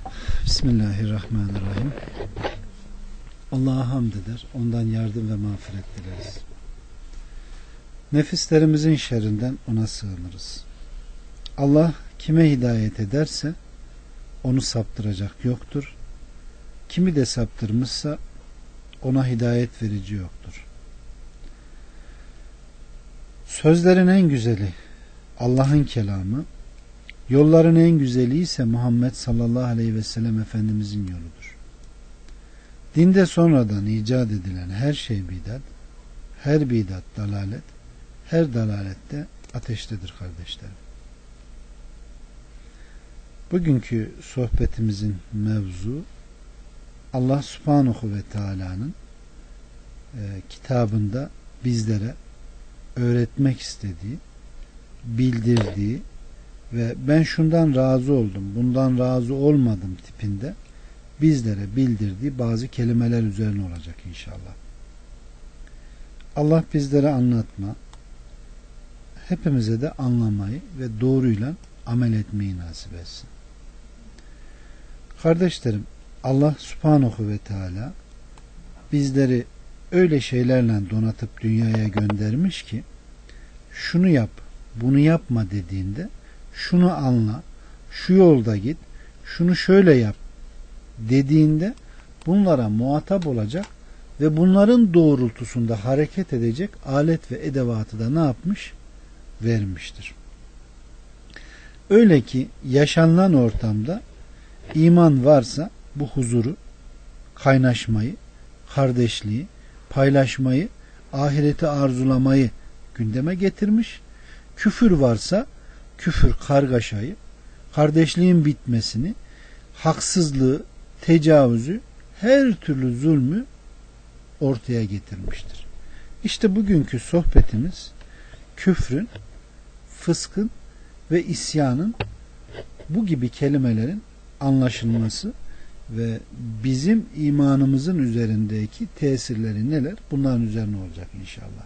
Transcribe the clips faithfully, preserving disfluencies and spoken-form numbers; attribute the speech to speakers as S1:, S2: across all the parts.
S1: Bismillahirrahmanirrahim. Allah'a hamd eder, ondan yardım ve mağfiret dileriz. Nefislerimizin şerrinden ona sığınırız. Allah kime hidayet ederse onu saptıracak yoktur. Kimi de saptırmışsa ona hidayet verici yoktur. Sözlerin en güzeli Allah'ın kelamı, yolların en güzeli ise Muhammed sallallahu aleyhi ve sellem Efendimizin yoludur. Dinde sonradan icat edilen her şey bidat, her bidat dalalet, her dalalette ateştedir kardeşlerim. Bugünkü sohbetimizin mevzu Allah subhanahu ve teala'nın e, kitabında bizlere öğretmek istediği, bildirdiği ve ben şundan razı oldum, bundan razı olmadım tipinde bizlere bildirdiği bazı kelimeler üzerine olacak inşallah. Allah bizlere anlatma, hepimize de anlamayı ve doğruyla amel etmeyi nasip etsin. Kardeşlerim, Allah subhanahu ve teala bizleri öyle şeylerle donatıp dünyaya göndermiş ki şunu yap, bunu yapma dediğinde şunu anla, şu yolda git, şunu şöyle yap dediğinde bunlara muhatap olacak ve bunların doğrultusunda hareket edecek alet ve edevatı da ne yapmış? Vermiştir. Öyle ki yaşanılan ortamda iman varsa bu huzuru, kaynaşmayı, kardeşliği, paylaşmayı, ahireti arzulamayı gündeme getirmiş. Küfür varsa küfür, kargaşayı, kardeşliğin bitmesini, haksızlığı, tecavüzü, her türlü zulmü ortaya getirmiştir. İşte bugünkü sohbetimiz küfrün, fıskın ve isyanın bu gibi kelimelerin anlaşılması ve bizim imanımızın üzerindeki tesirleri neler? Bunların üzerine olacak inşallah.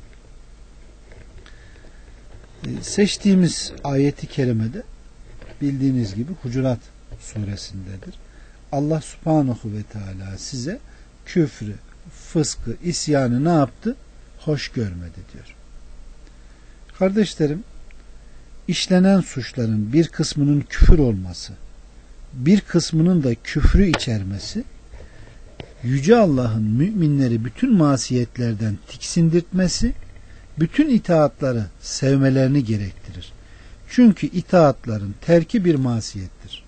S1: Seçtiğimiz ayeti kerimede bildiğiniz gibi Hucurat suresindedir. Allah subhanahu ve teala size küfrü, fıskı, isyanı ne yaptı? Hoş görmedi diyor. Kardeşlerim, işlenen suçların bir kısmının küfür olması, bir kısmının da küfrü içermesi, Yüce Allah'ın müminleri bütün masiyetlerden tiksindirtmesi, bütün itaatları sevmelerini gerektirir. Çünkü itaatların terki bir masiyettir.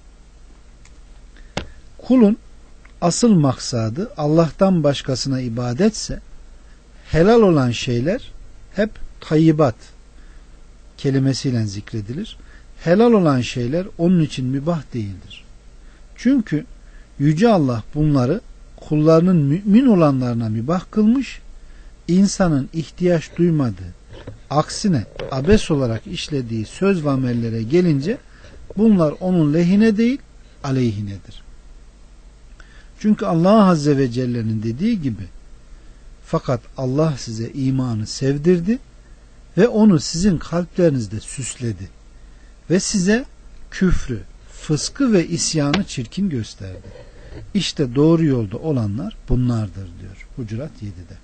S1: Kulun asıl maksadı Allah'tan başkasına ibadetse, helal olan şeyler hep tayyibat kelimesiyle zikredilir. Helal olan şeyler onun için mübah değildir. Çünkü Yüce Allah bunları kullarının mümin olanlarına mübah kılmış, insanın ihtiyaç duymadığı, aksine abes olarak işlediği söz ve amellere gelince bunlar onun lehine değil, aleyhinedir. Çünkü Allah Azze ve Celle'nin dediği gibi, fakat Allah size imanı sevdirdi ve onu sizin kalplerinizde süsledi ve size küfrü, fıskı ve isyanı çirkin gösterdi. İşte doğru yolda olanlar bunlardır diyor Hucurat yedide.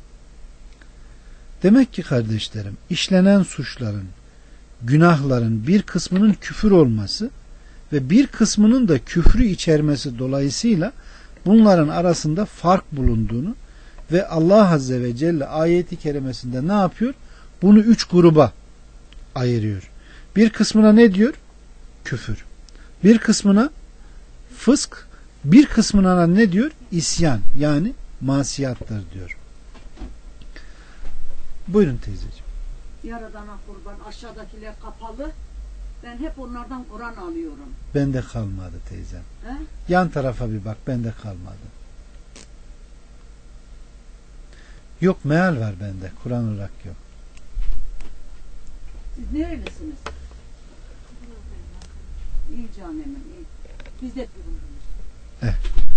S1: Demek ki kardeşlerim, işlenen suçların, günahların bir kısmının küfür olması ve bir kısmının da küfrü içermesi dolayısıyla bunların arasında fark bulunduğunu ve Allah Azze ve Celle ayeti kerimesinde ne yapıyor? Bunu üç gruba ayırıyor. Bir kısmına ne diyor? Küfür. Bir kısmına fısk, bir kısmına ne diyor? İsyan, yani masiyattır diyor. Buyurun teyzeciğim.
S2: Yaradana kurban, aşağıdakiler kapalı. Ben hep onlardan Kur'an alıyorum.
S1: Bende kalmadı teyzem.
S2: He?
S1: Yan tarafa bir bak, bende kalmadı. Yok, meal var bende, Kur'an olarak yok.
S2: Siz nerelisiniz? İyi canım, iyi. Biz de
S1: Eh.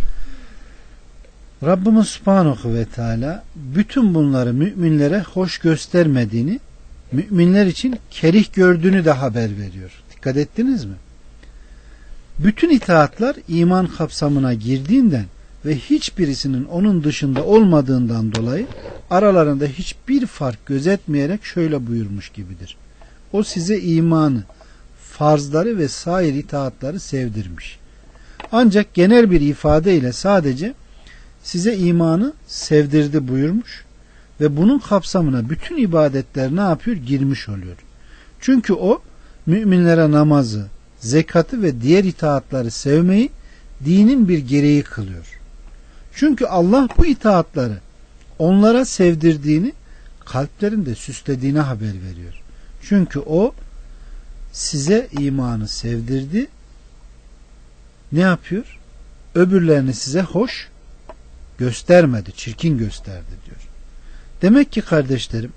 S1: Rabbimiz Subhanahu ve Teala bütün bunları müminlere hoş göstermediğini, müminler için kerih gördüğünü de haber veriyor. Dikkat ettiniz mi? Bütün itaatlar iman kapsamına girdiğinden ve hiçbirisinin onun dışında olmadığından dolayı aralarında hiçbir fark gözetmeyerek şöyle buyurmuş gibidir. O size imanı, farzları ve sair itaatları sevdirmiş. Ancak genel bir ifadeyle sadece size imanı sevdirdi buyurmuş ve bunun kapsamına bütün ibadetler ne yapıyor? Girmiş oluyor. Çünkü o müminlere namazı, zekatı ve diğer itaatları sevmeyi dinin bir gereği kılıyor. Çünkü Allah bu itaatları onlara sevdirdiğini, kalplerinde süslediğini haber veriyor. Çünkü o size imanı sevdirdi. Ne yapıyor? Öbürlerini size hoş göstermedi, çirkin gösterdi diyor. Demek ki kardeşlerim,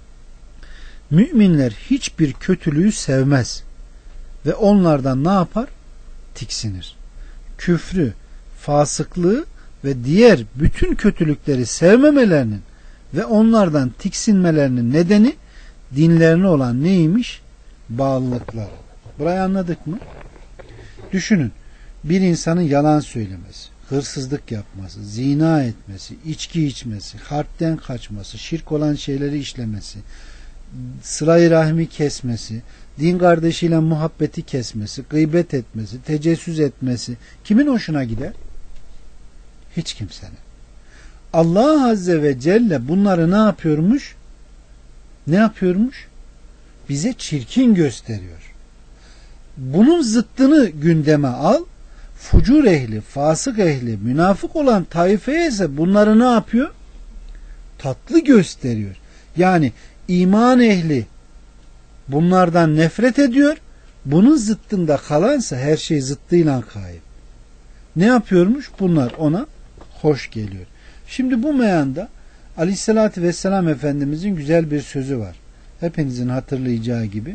S1: müminler hiçbir kötülüğü sevmez ve onlardan ne yapar? Tiksinir. Küfrü, fasıklığı ve diğer bütün kötülükleri sevmemelerinin ve onlardan tiksinmelerinin nedeni dinlerine olan neymiş? Bağlılıkları. Burayı anladık mı? Düşünün, bir insanın yalan söylemesi, hırsızlık yapması, zina etmesi, içki içmesi, harpten kaçması, şirk olan şeyleri işlemesi, sıla-i rahmi kesmesi, din kardeşiyle muhabbeti kesmesi, gıybet etmesi, tecessüs etmesi kimin hoşuna gider? Hiç kimsenin. Allah Azze ve Celle bunları ne yapıyormuş? Ne yapıyormuş? Bize çirkin gösteriyor. Bunun zıttını gündeme al. Fucur ehli, fasık ehli, münafık olan taifeye ise bunları ne yapıyor? Tatlı gösteriyor. Yani iman ehli bunlardan nefret ediyor. Bunun zıttında kalansa her şey zıttıyla kayıp. Ne yapıyormuş? Bunlar ona hoş geliyor. Şimdi bu meyanda Aleyhisselatü Vesselam Efendimizin güzel bir sözü var. Hepinizin hatırlayacağı gibi.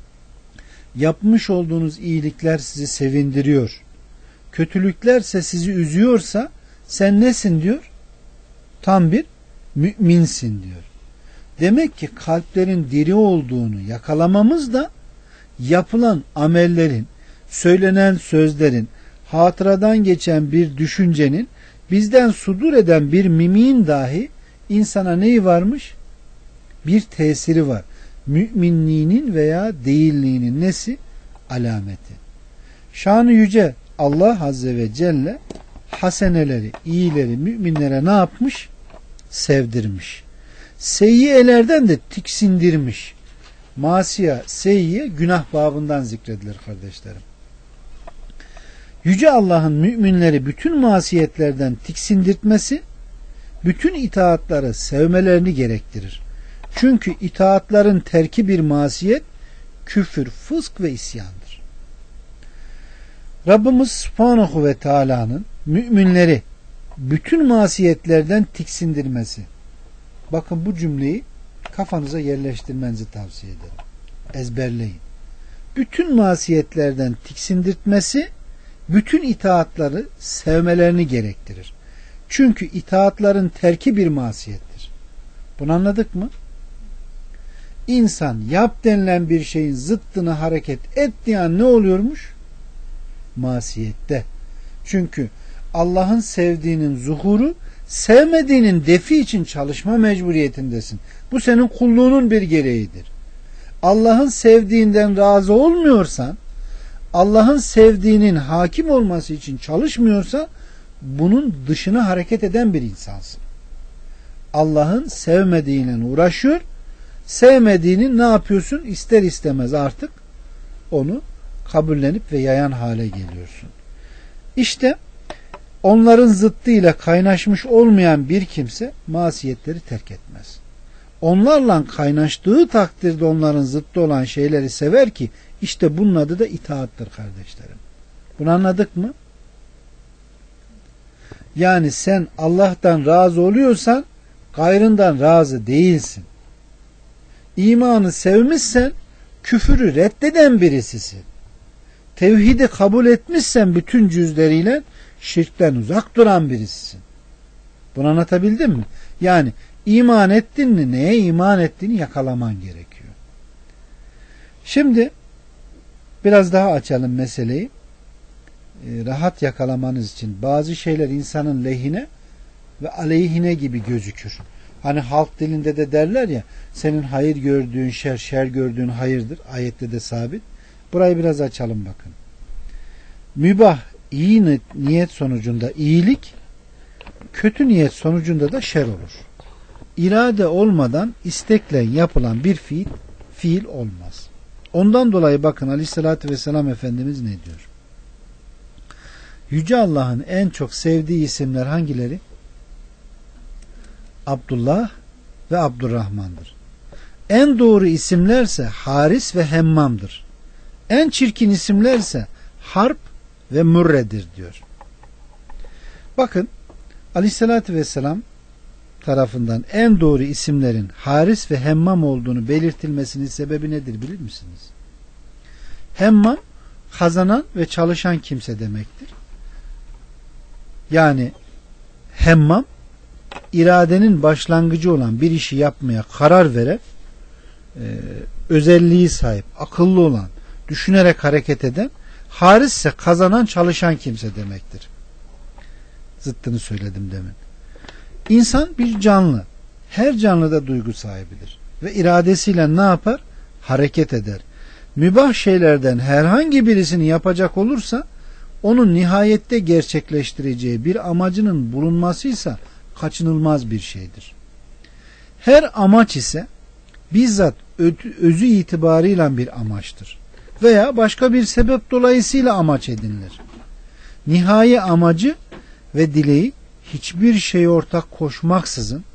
S1: Yapmış olduğunuz iyilikler sizi sevindiriyor. Kötülüklerse sizi üzüyorsa sen nesin diyor? Tam bir müminsin diyor. Demek ki kalplerin diri olduğunu yakalamamız da yapılan amellerin, söylenen sözlerin, hatıradan geçen bir düşüncenin, bizden sudur eden bir mimiğin dahi insana neyi varmış? Bir tesiri var. Müminliğinin veya değilliğinin nesi? Alameti. Şanı yüce Allah Azze ve Celle haseneleri, iyileri müminlere ne yapmış? Sevdirmiş. Seyyiyelerden de tiksindirmiş. Masiye, seyyiye günah babından zikredilir kardeşlerim. Yüce Allah'ın müminleri bütün masiyetlerden tiksindirtmesi, bütün itaatları sevmelerini gerektirir. Çünkü itaatların terki bir masiyet, küfür, fısk ve isyandır. Rabbimiz Subhanahu ve Teala'nın müminleri bütün masiyetlerden tiksindirmesi. Bakın bu cümleyi kafanıza yerleştirmenizi tavsiye ederim. Ezberleyin. Bütün masiyetlerden tiksindirtmesi, bütün itaatları sevmelerini gerektirir. Çünkü itaatların terki bir masiyettir. Bunu anladık mı? İnsan yap denilen bir şeyin zıttını hareket et diyen ne oluyormuş? Masiyette. Çünkü Allah'ın sevdiğinin zuhuru, sevmediğinin defi için çalışma mecburiyetindesin. Bu senin kulluğunun bir gereğidir. Allah'ın sevdiğinden razı olmuyorsan, Allah'ın sevdiğinin hakim olması için çalışmıyorsa, bunun dışına hareket eden bir insansın. Allah'ın sevmediğiyle uğraşıyor, sevmediğini ne yapıyorsun? İster istemez artık onu kabullenip ve yayan hale geliyorsun. İşte onların zıttıyla kaynaşmış olmayan bir kimse masiyetleri terk etmez. Onlarla kaynaştığı takdirde onların zıttı olan şeyleri sever ki işte bunun adı da itaattır kardeşlerim. Bunu anladık mı? Yani sen Allah'tan razı oluyorsan gayrından razı değilsin. İmanı sevmişsen küfürü reddeden birisisin. Tevhidi kabul etmişsen bütün cüzleriyle şirkten uzak duran birisisin. Bunu anlatabildim mi? Yani iman ettin mi, neye iman ettiğini yakalaman gerekiyor. Şimdi biraz daha açalım meseleyi. rahat yakalamanız için bazı şeyler insanın lehine ve aleyhine gibi gözükür. Hani halk dilinde de derler ya, senin hayır gördüğün şer, şer gördüğün hayırdır. Ayette de sabit. Burayı biraz açalım bakın. Mübah iyi niyet sonucunda iyilik, kötü niyet sonucunda da şer olur. İrade olmadan istekle yapılan bir fiil, fiil olmaz. Ondan dolayı bakın Aleyhisselatü Vesselam Efendimiz ne diyor? Yüce Allah'ın en çok sevdiği isimler hangileri? Abdullah ve Abdurrahman'dır. En doğru isimlerse Haris ve Hemmam'dır. En çirkin isimlerse Harp ve Mürre'dir diyor. Bakın Aleyhisselatü Vesselam tarafından en doğru isimlerin Haris ve Hemmam olduğunu belirtilmesinin sebebi nedir bilir misiniz? Hemmam kazanan ve çalışan kimse demektir. Yani hemmam iradenin başlangıcı olan bir işi yapmaya karar veren, e, özelliği sahip, akıllı olan, düşünerek hareket eden, haris ise kazanan, çalışan kimse demektir. Zıttını söyledim demin. İnsan bir canlı. Her canlıda duygu sahibidir. Ve iradesiyle ne yapar? Hareket eder. Mübah şeylerden herhangi birisini yapacak olursa onun nihayette gerçekleştireceği bir amacının bulunmasıysa kaçınılmaz bir şeydir. Her amaç ise bizzat özü itibarıyla bir amaçtır. Veya başka bir sebep dolayısıyla amaç edinilir. Nihai amacı ve dileği hiçbir şeye ortak koşmaksızın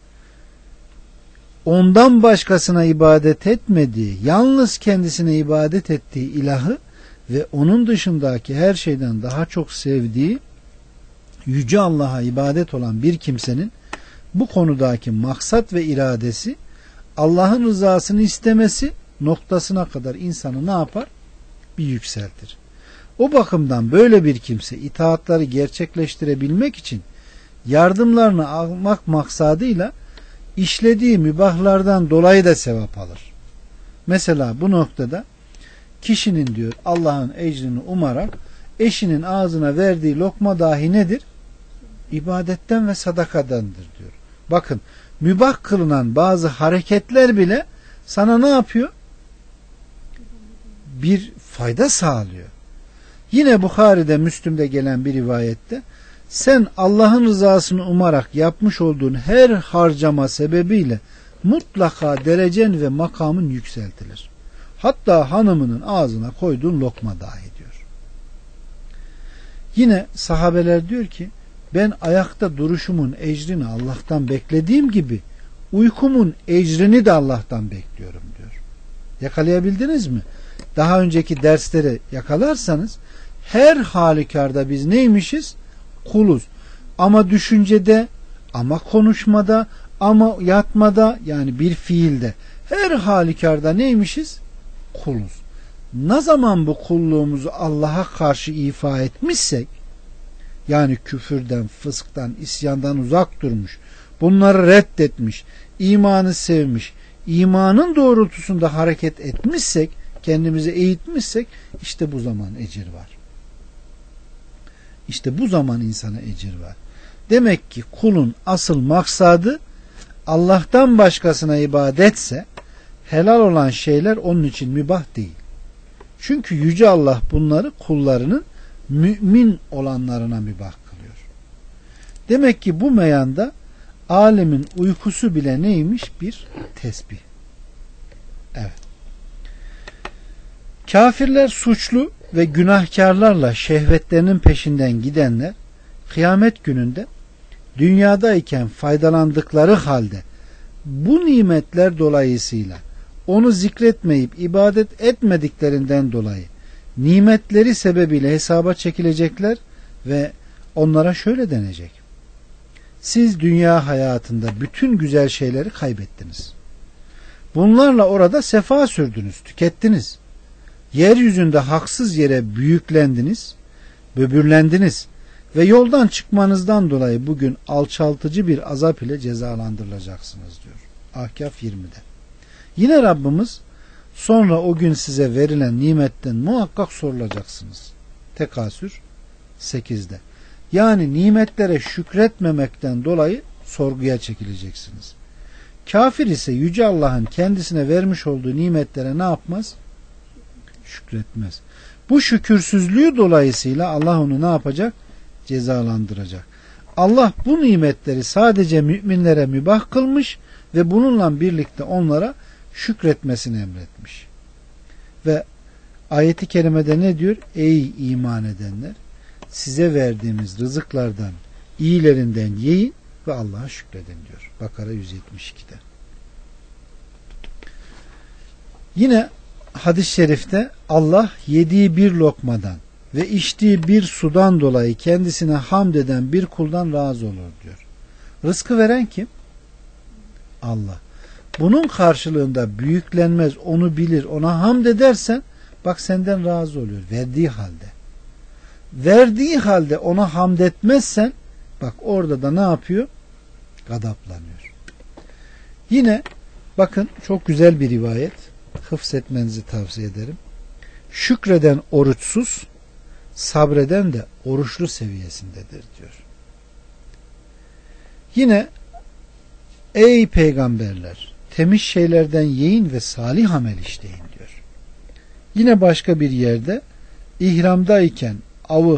S1: ondan başkasına ibadet etmediği, yalnız kendisine ibadet ettiği ilahı ve onun dışındaki her şeyden daha çok sevdiği Yüce Allah'a ibadet olan bir kimsenin bu konudaki maksat ve iradesi Allah'ın rızasını istemesi noktasına kadar insanı ne yapar? Bir yükseltir. O bakımdan böyle bir kimse itaatları gerçekleştirebilmek için yardımlarını almak maksadıyla işlediği mübahlardan dolayı da sevap alır. Mesela bu noktada kişinin diyor Allah'ın ecrini umarak eşinin ağzına verdiği lokma dahi nedir? İbadetten ve sadakadandır diyor. Bakın mübah kılınan bazı hareketler bile sana ne yapıyor? Bir fayda sağlıyor. Yine Bukhari'de, Müslim'de gelen bir rivayette sen Allah'ın rızasını umarak yapmış olduğun her harcama sebebiyle mutlaka derecen ve makamın yükseltilir. Hatta hanımının ağzına koyduğun lokma dahi diyor. Yine sahabeler diyor ki ben ayakta duruşumun ecrini Allah'tan beklediğim gibi uykumun ecrini de Allah'tan bekliyorum diyor. Yakalayabildiniz mi? Daha önceki dersleri yakalarsanız her halükarda biz neymişiz? Kuluz. Ama düşüncede, ama konuşmada, ama yatmada, yani bir fiilde her halükarda neymişiz? Kuluz. Ne zaman bu kulluğumuzu Allah'a karşı ifa etmişsek, yani küfürden, fısktan, isyandan uzak durmuş, bunları reddetmiş, imanı sevmiş, imanın doğrultusunda hareket etmişsek, kendimizi eğitmişsek, işte bu zaman ecir var. İşte bu zaman insana ecir var. Demek ki kulun asıl maksadı Allah'tan başkasına ibadetse helal olan şeyler onun için mübah değil. Çünkü Yüce Allah bunları kullarının mümin olanlarına mübah kılıyor. Demek ki bu meyanda alemin uykusu bile neymiş? Bir tesbih. Evet. Kafirler suçlu ve günahkarlarla şehvetlerinin peşinden gidenler kıyamet gününde dünyadayken faydalandıkları halde bu nimetler dolayısıyla onu zikretmeyip ibadet etmediklerinden dolayı nimetleri sebebiyle hesaba çekilecekler ve onlara şöyle denecek: siz dünya hayatında bütün güzel şeyleri kaybettiniz. Bunlarla orada sefa sürdünüz, tükettiniz. Yeryüzünde haksız yere büyüklendiniz, böbürlendiniz ve yoldan çıkmanızdan dolayı bugün alçaltıcı bir azap ile cezalandırılacaksınız diyor. Ahkaf yirmide. Yine Rabbimiz sonra o gün size verilen nimetten muhakkak sorulacaksınız. Tekasür sekizde. Yani nimetlere şükretmemekten dolayı sorguya çekileceksiniz. Kafir ise Yüce Allah'ın kendisine vermiş olduğu nimetlere ne yapmaz? Şükretmez. Bu şükürsüzlüğü dolayısıyla Allah onu ne yapacak? Cezalandıracak. Allah bu nimetleri sadece müminlere mübah kılmış ve bununla birlikte onlara şükretmesini emretmiş. Ve ayeti kerimede ne diyor? Ey iman edenler, size verdiğimiz rızıklardan iyilerinden yiyin ve Allah'a şükredin diyor. Bakara yüz yetmiş ikide. Yine hadis-i şerifte Allah yediği bir lokmadan ve içtiği bir sudan dolayı kendisine hamd eden bir kuldan razı olur diyor. Rızkı veren kim? Allah. Bunun karşılığında büyüklenmez, onu bilir, ona hamd edersen bak senden razı oluyor. Verdiği halde. Verdiği halde ona hamd etmezsen bak orada da ne yapıyor? Gadaplanıyor. Yine bakın çok güzel bir rivayet. Hıfzetmenizi tavsiye ederim. Şükreden oruçsuz, sabreden de oruçlu seviyesindedir diyor. Yine ey peygamberler, temiz şeylerden yiyin ve salih amel işleyin diyor. Yine başka bir yerde ihramdayken avı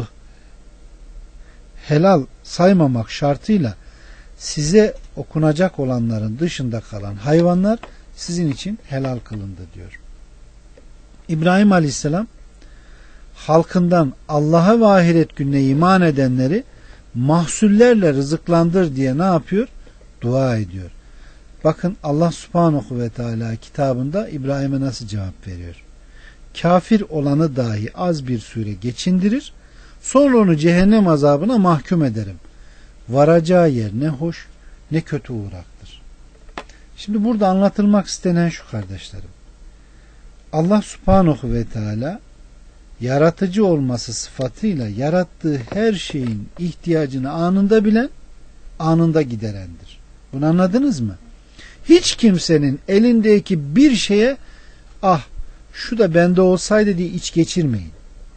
S1: helal saymamak şartıyla size okunacak olanların dışında kalan hayvanlar sizin için helal kılındı diyor. İbrahim Aleyhisselam halkından Allah'a ve ahiret gününe iman edenleri mahsullerle rızıklandır diye ne yapıyor? Dua ediyor. Bakın Allah Subhanahu ve Teala kitabında İbrahim'e nasıl cevap veriyor? Kafir olanı dahi az bir süre geçindirir, sonra onu cehennem azabına mahkum ederim. Varacağı yer ne hoş ne kötü uğraktır. Şimdi burada anlatılmak istenen şu kardeşlerim. Allah Subhanahu ve Teala yaratıcı olması sıfatıyla yarattığı her şeyin ihtiyacını anında bilen, anında giderendir. Bunu anladınız mı? Hiç kimsenin elindeki bir şeye ah şu da bende olsaydı diye iç geçirmeyin.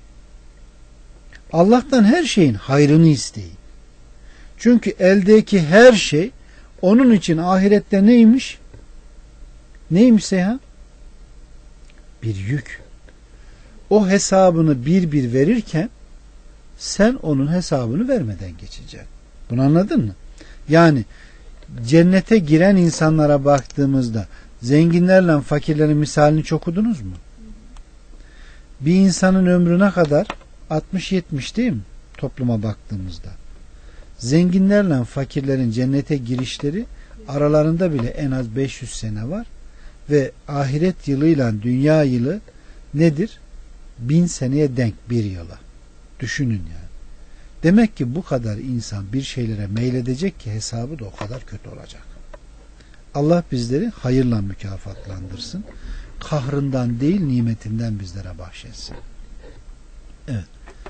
S1: Allah'tan her şeyin hayrını isteyin. Çünkü eldeki her şey onun için ahirette neymiş? Neymiş ya? Bir yük. O hesabını bir bir verirken sen onun hesabını vermeden geçeceksin. Bunu anladın mı? Yani cennete giren insanlara baktığımızda zenginlerle fakirlerin misalini çok okudunuz mu? Bir insanın ömrü ne kadar? altmış yetmiş değil mi? Topluma baktığımızda. Zenginlerle fakirlerin cennete girişleri aralarında bile en az beş yüz sene var ve ahiret yılıyla dünya yılı nedir? Bin seneye denk bir yıla. Düşünün yani. Demek ki bu kadar insan bir şeylere meyledecek ki hesabı da o kadar kötü olacak. Allah bizleri hayırla mükafatlandırsın. Kahrından değil nimetinden bizlere bahşetsin. Evet.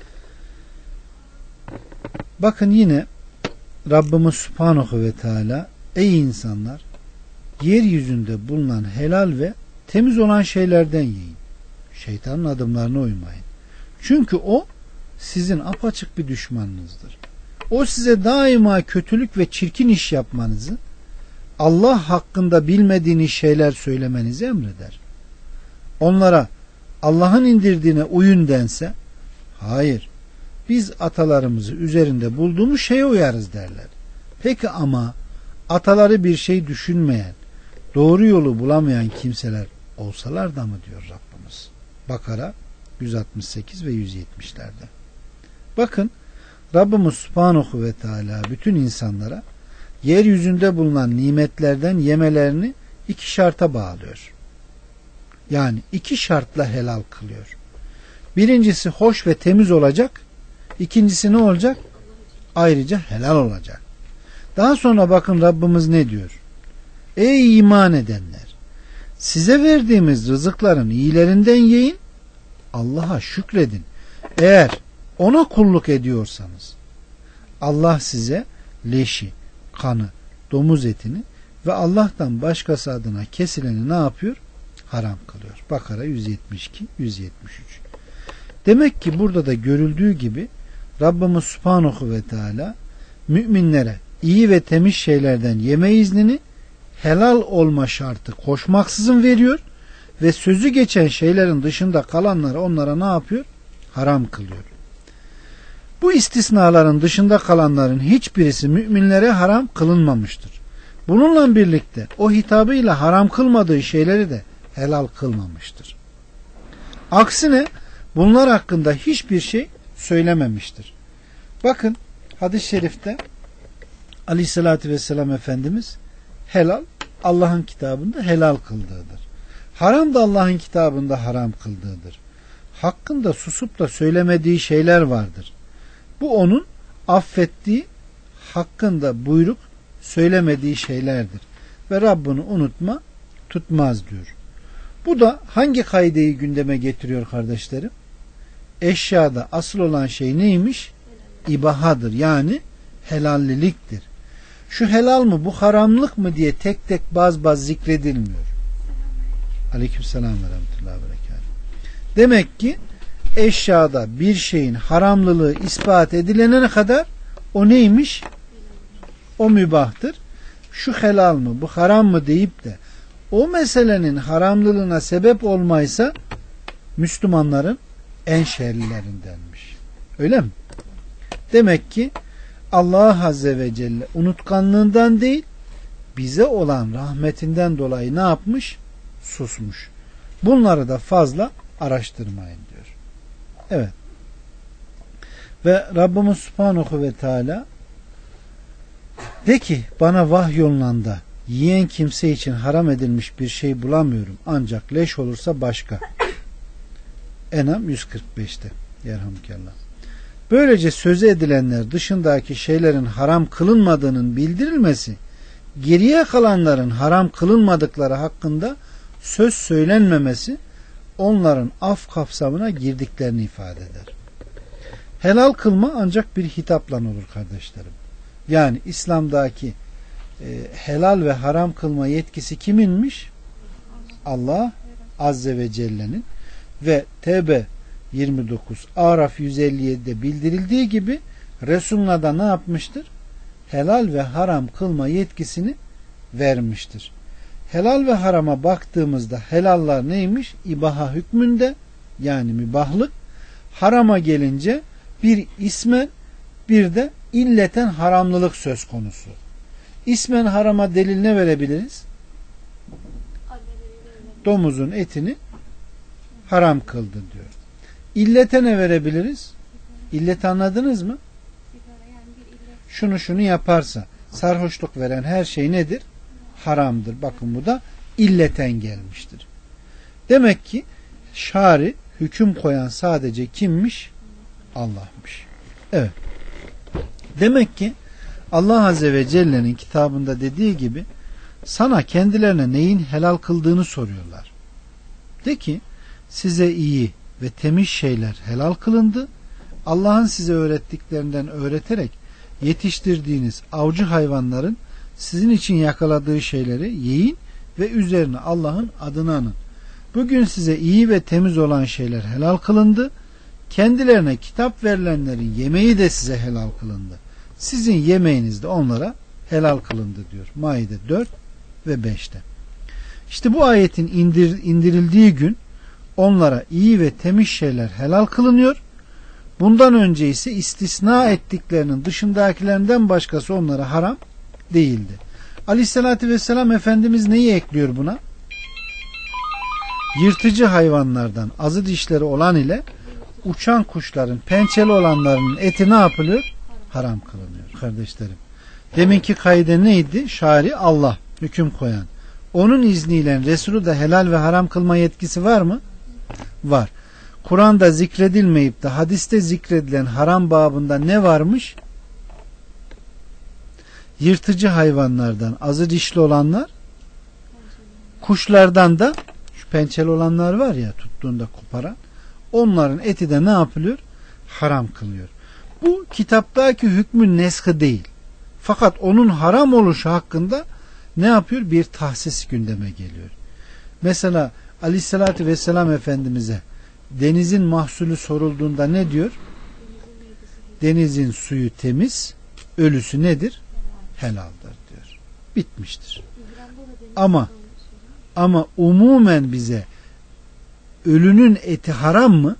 S1: Bakın yine Rabbimiz Subhanahu ve Teala ey insanlar yeryüzünde bulunan helal ve temiz olan şeylerden yiyin. Şeytanın adımlarına uymayın. Çünkü o sizin apaçık bir düşmanınızdır. O size daima kötülük ve çirkin iş yapmanızı, Allah hakkında bilmediğiniz şeyler söylemenizi emreder. Onlara Allah'ın indirdiğine uyun dense, hayır, biz atalarımızı üzerinde bulduğumuz şeye uyarız derler. Peki ama ataları bir şey düşünmeyen, doğru yolu bulamayan kimseler olsalar da mı diyor Rabbimiz? Bakara yüz altmış sekiz ve yüz yetmişlerde. Bakın Rabbimiz Subhanahu ve Teala bütün insanlara yeryüzünde bulunan nimetlerden yemelerini iki şarta bağlıyor. Yani iki şartla helal kılıyor. Birincisi hoş ve temiz olacak. İkincisi ne olacak? Ayrıca helal olacak. Daha sonra bakın Rabbimiz ne diyor? Ey iman edenler! Size verdiğimiz rızıkların iyilerinden yiyin, Allah'a şükredin. Eğer ona kulluk ediyorsanız, Allah size leşi, kanı, domuz etini ve Allah'tan başkası adına kesileni ne yapıyor? Haram kılıyor. Bakara yüz yetmiş iki yüz yetmiş üç. Demek ki burada da görüldüğü gibi Rabbimiz Subhanahu ve Teala müminlere iyi ve temiz şeylerden yeme iznini helal olma şartı koşmaksızın veriyor ve sözü geçen şeylerin dışında kalanları onlara ne yapıyor? Haram kılıyor. Bu istisnaların dışında kalanların hiçbirisi müminlere haram kılınmamıştır. Bununla birlikte o hitabıyla haram kılmadığı şeyleri de helal kılmamıştır. Aksine bunlar hakkında hiçbir şey söylememiştir. Bakın hadis-i şerifte Aleyhisselatü Vesselam Efendimiz helal Allah'ın kitabında helal kıldığıdır. Haram da Allah'ın kitabında haram kıldığıdır. Hakkında susup da söylemediği şeyler vardır. Bu onun affettiği, hakkında buyruk söylemediği şeylerdir. Ve Rabbini unutma, tutmaz diyor. Bu da hangi kaideyi gündeme getiriyor kardeşlerim? Eşyada asıl olan şey neymiş? İbahadır. Yani helalliliktir. Şu helal mı, bu haramlık mı diye tek tek baz baz zikredilmiyor. Aleykümselam ve rahmetullahi ve berekatuhu. Demek ki eşyada bir şeyin haramlılığı ispat edilene kadar o neymiş? O mübahtır. Şu helal mı, bu haram mı deyip de o meselenin haramlılığına sebep olmaysa Müslümanların en şerlilerindenmiş. Öyle mi? Demek ki Allah Azze ve Celle unutkanlığından değil, bize olan rahmetinden dolayı ne yapmış? Susmuş. Bunları da fazla araştırmayın diyor. Evet. Ve Rabbimiz Subhanahu ve Teala de ki bana vahyolunan da yiyen kimse için haram edilmiş bir şey bulamıyorum. Ancak leş olursa başka. Enam yüz kırk beşte. Yerhamdülillah. Böylece sözü edilenler dışındaki şeylerin haram kılınmadığının bildirilmesi, geriye kalanların haram kılınmadıkları hakkında söz söylenmemesi, onların af kapsamına girdiklerini ifade eder. Helal kılma ancak bir hitapla olur kardeşlerim. Yani İslam'daki e, helal ve haram kılma yetkisi kiminmiş? Allah Azze ve Celle'nin. Ve Tevbe yirmi dokuz, Araf yüz elli yedide bildirildiği gibi Resulullah da ne yapmıştır? Helal ve haram kılma yetkisini vermiştir. Helal ve harama baktığımızda helallar neymiş? İbaha hükmünde, yani mübahlık. Harama gelince bir ismen bir de illeten haramlılık söz konusu. İsmen harama delil ne verebiliriz? Domuzun etini haram kıldı diyor. İllete ne verebiliriz? İlleti anladınız mı? Şunu şunu yaparsa sarhoşluk veren her şey nedir? Haramdır. Bakın bu da illeten gelmiştir. Demek ki şari hüküm koyan sadece kimmiş? Allah'mış. Evet. Demek ki Allah Azze ve Celle'nin kitabında dediği gibi sana kendilerine neyin helal kıldığını soruyorlar. De ki size iyi ve temiz şeyler helal kılındı. Allah'ın size öğrettiklerinden öğreterek yetiştirdiğiniz avcı hayvanların sizin için yakaladığı şeyleri yiyin ve üzerine Allah'ın adını anın. Bugün size iyi ve temiz olan şeyler helal kılındı. Kendilerine kitap verilenlerin yemeği de size helal kılındı. Sizin yemeğiniz de onlara helal kılındı diyor. Maide dört ve beşte. İşte bu ayetin indir, indirildiği gün onlara iyi ve temiz şeyler helal kılınıyor. Bundan önce ise istisna ettiklerinin dışındakilerinden başkası onlara haram değildi. Aleyhissalatü vesselam Efendimiz neyi ekliyor buna? Yırtıcı hayvanlardan azı dişleri olan ile uçan kuşların pençeli olanlarının eti ne yapılıyor? Haram kılınıyor kardeşlerim. Deminki kaide neydi? Şari Allah, hüküm koyan. Onun izniyle Resulü de helal ve haram kılma yetkisi var mı? Var. Kur'an'da zikredilmeyip de hadiste zikredilen haram babında ne varmış? Yırtıcı hayvanlardan azı dişli olanlar, kuşlardan da şu pençeli olanlar var ya, tuttuğunda koparan, onların eti de ne yapılıyor? Haram kılıyor. Bu kitaptaki hükmün neskı değil. Fakat onun haram oluşu hakkında ne yapıyor? Bir tahsis gündeme geliyor. Mesela Aleyhisselatü Vesselam Efendimiz'e denizin mahsulü sorulduğunda ne diyor? denizin suyu temiz, ölüsü nedir? Helaldir diyor. Bitmiştir. Ama ama umumen bize ölünün eti haram mı?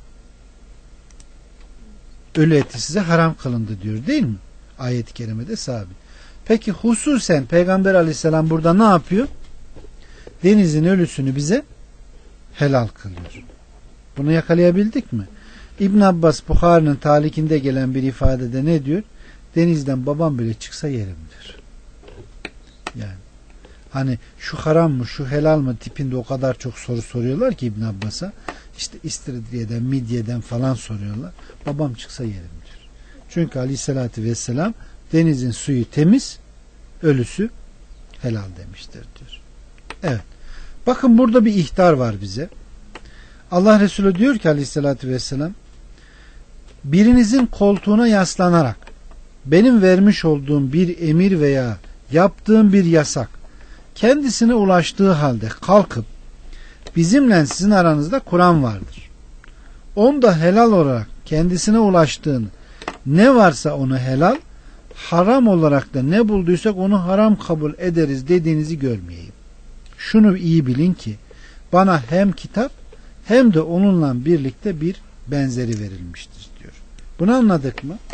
S1: Ölü eti size haram kılındı diyor değil mi? Ayet-i kerimede sabit. Peki hususen Peygamber aleyhisselam burada ne yapıyor? Denizin ölüsünü bize helal kılıyor. Bunu yakalayabildik mi? İbn Abbas Bukhari'nin talikinde gelen bir ifadede ne diyor? Denizden babam bile çıksa yerim diyor. Yani hani şu haram mı şu helal mı tipinde o kadar çok soru soruyorlar ki İbn Abbas'a. İşte istiridiyeden, midyeden falan soruyorlar. Babam çıksa yerim diyor. Çünkü aleyhissalatü vesselam denizin suyu temiz, ölüsü helal demiştir diyor. Evet. Bakın burada bir ihtar var bize. Allah Resulü diyor ki aleyhissalatü vesselam, birinizin koltuğuna yaslanarak benim vermiş olduğum bir emir veya yaptığım bir yasak kendisine ulaştığı halde kalkıp bizimle sizin aranızda Kur'an vardır. Onda helal olarak kendisine ulaştığını, ne varsa onu helal, haram olarak da ne bulduysak onu haram kabul ederiz dediğinizi görmeyeyim. Şunu iyi bilin ki bana hem kitap hem de onunla birlikte bir benzeri verilmiştir diyor. Bunu anladık mı?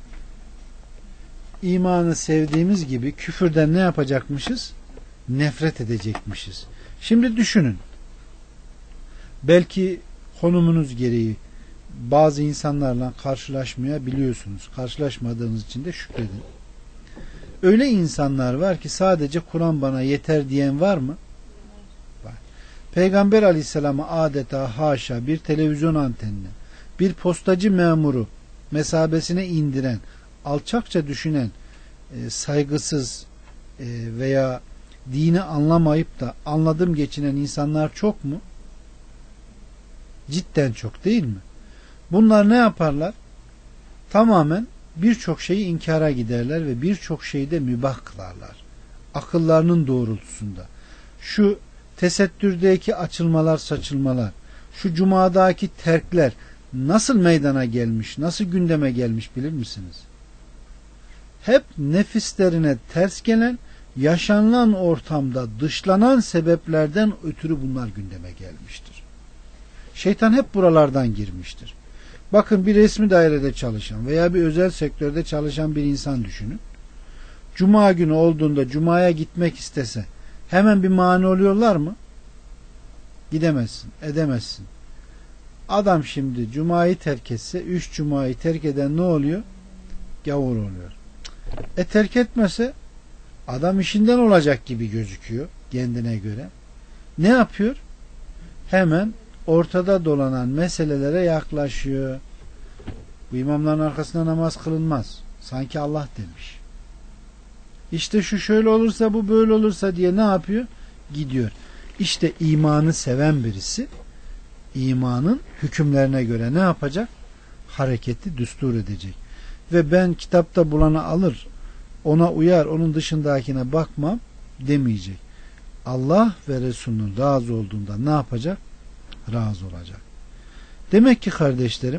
S1: İmanı sevdiğimiz gibi küfürden ne yapacakmışız? Nefret edecekmişiz. Şimdi düşünün. Belki konumunuz gereği bazı insanlarla karşılaşmayabiliyorsunuz. Karşılaşmadığınız için de şükredin. Öyle insanlar var ki sadece Kur'an bana yeter diyen var mı? Var. Peygamber aleyhisselamı adeta haşa bir televizyon antenine, bir postacı memuru mesabesine indiren, alçakça düşünen, saygısız veya dini anlamayıp da anladım geçinen insanlar çok mu? Cidden çok değil mi? Bunlar ne yaparlar? Tamamen birçok şeyi inkara giderler ve birçok şeyi de mübah kılarlar. Akıllarının doğrultusunda. Şu tesettürdeki açılmalar, saçılmalar, şu cumadaki terkler nasıl meydana gelmiş, nasıl gündeme gelmiş bilir misiniz? Hep nefislerine ters gelen, yaşanılan ortamda dışlanan sebeplerden ötürü bunlar gündeme gelmiştir. Şeytan hep buralardan girmiştir. Bakın bir resmi dairede çalışan veya bir özel sektörde çalışan bir insan düşünün. Cuma günü olduğunda Cuma'ya gitmek istese hemen bir mani oluyorlar mı? Gidemezsin, edemezsin. Adam şimdi Cuma'yı terk etse, üç Cuma'yı terk eden ne oluyor? Gavur oluyor. E terk etmese adam işinden olacak gibi gözüküyor kendine göre. Ne yapıyor? Hemen ortada dolanan meselelere yaklaşıyor. Bu imamların arkasında namaz kılınmaz. Sanki Allah demiş. İşte şu şöyle olursa bu böyle olursa diye ne yapıyor? Gidiyor. İşte imanı seven birisi imanın hükümlerine göre ne yapacak? Hareketi düstur edecek. Ve ben kitapta bulanı alır, ona uyar, onun dışındakine bakmam demeyecek. Allah ve Resulünün razı olduğunda ne yapacak? Razı olacak. Demek ki kardeşlerim,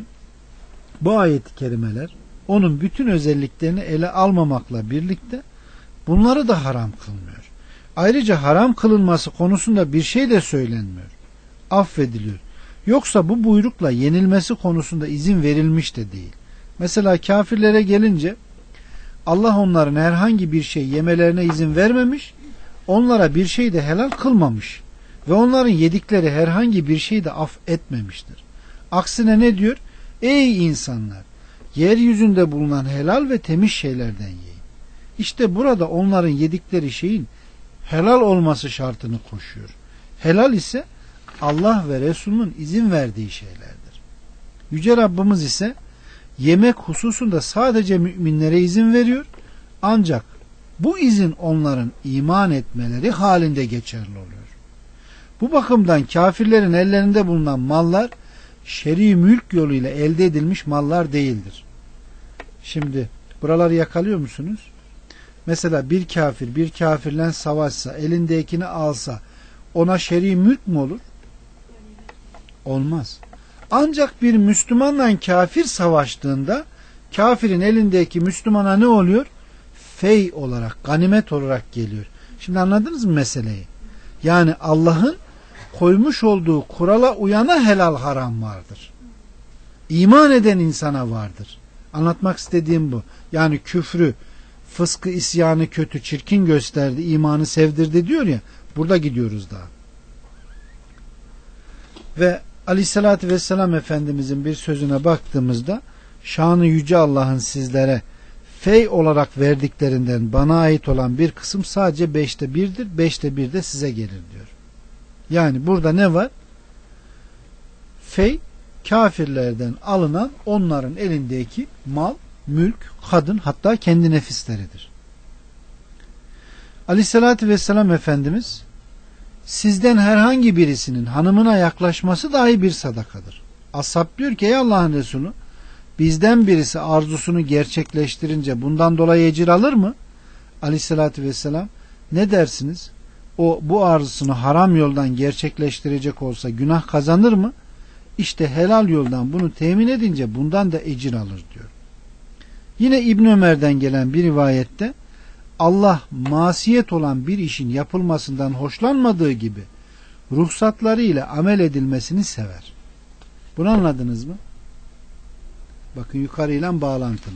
S1: bu ayet-i kerimeler onun bütün özelliklerini ele almamakla birlikte bunları da haram kılmıyor. Ayrıca haram kılınması konusunda bir şey de söylenmiyor. Affediliyor. Yoksa bu buyrukla yenilmesi konusunda izin verilmiş de değil. Mesela kafirlere gelince Allah onların herhangi bir şey yemelerine izin vermemiş, onlara bir şey de helal kılmamış ve onların yedikleri herhangi bir şey de af etmemiştir. Aksine ne diyor? Ey insanlar! Yeryüzünde bulunan helal ve temiz şeylerden yiyin. İşte burada onların yedikleri şeyin helal olması şartını koşuyor. Helal ise Allah ve Resulünün izin verdiği şeylerdir. Yüce Rabbimiz ise yemek hususunda sadece müminlere izin veriyor. Ancak bu izin onların iman etmeleri halinde geçerli oluyor. Bu bakımdan kafirlerin ellerinde bulunan mallar şer'i mülk yoluyla elde edilmiş mallar değildir. Şimdi buraları yakalıyor musunuz? Mesela bir kafir bir kafirle savaşsa, elindekini alsa ona şer'i mülk mü olur? Olmaz. Ancak bir Müslümanla kafir savaştığında kafirin elindeki Müslümana ne oluyor? Fey olarak, ganimet olarak geliyor. Şimdi anladınız mı meseleyi? Yani Allah'ın koymuş olduğu kurala uyana helal haram vardır. İman eden insana vardır. Anlatmak istediğim bu. Yani küfrü, fıskı, isyanı kötü, çirkin gösterdi, imanı sevdirdi diyor ya. Burada gidiyoruz daha. Ve Aleyhisselatü Vesselam Efendimizin bir sözüne baktığımızda şanı yüce Allah'ın sizlere fey olarak verdiklerinden bana ait olan bir kısım sadece beşte birdir. Beşte bir de size gelir diyor. Yani burada ne var? Fey kafirlerden alınan onların elindeki mal, mülk, kadın, hatta kendi nefisleridir. Aleyhissalatü Vesselam Efendimiz sizden herhangi birisinin hanımına yaklaşması dahi bir sadakadır. Ashab diyor ki ey Allah'ın Resulü, bizden birisi arzusunu gerçekleştirince bundan dolayı ecir alır mı? Aleyhissalatü Vesselam ne dersiniz? O bu arzusunu haram yoldan gerçekleştirecek olsa günah kazanır mı? İşte helal yoldan bunu temin edince bundan da ecir alır diyor. Yine İbn Ömer'den gelen bir rivayette Allah masiyet olan bir işin yapılmasından hoşlanmadığı gibi ruhsatları ile amel edilmesini sever. Bunu anladınız mı? Bakın yukarıyla bağlantılı.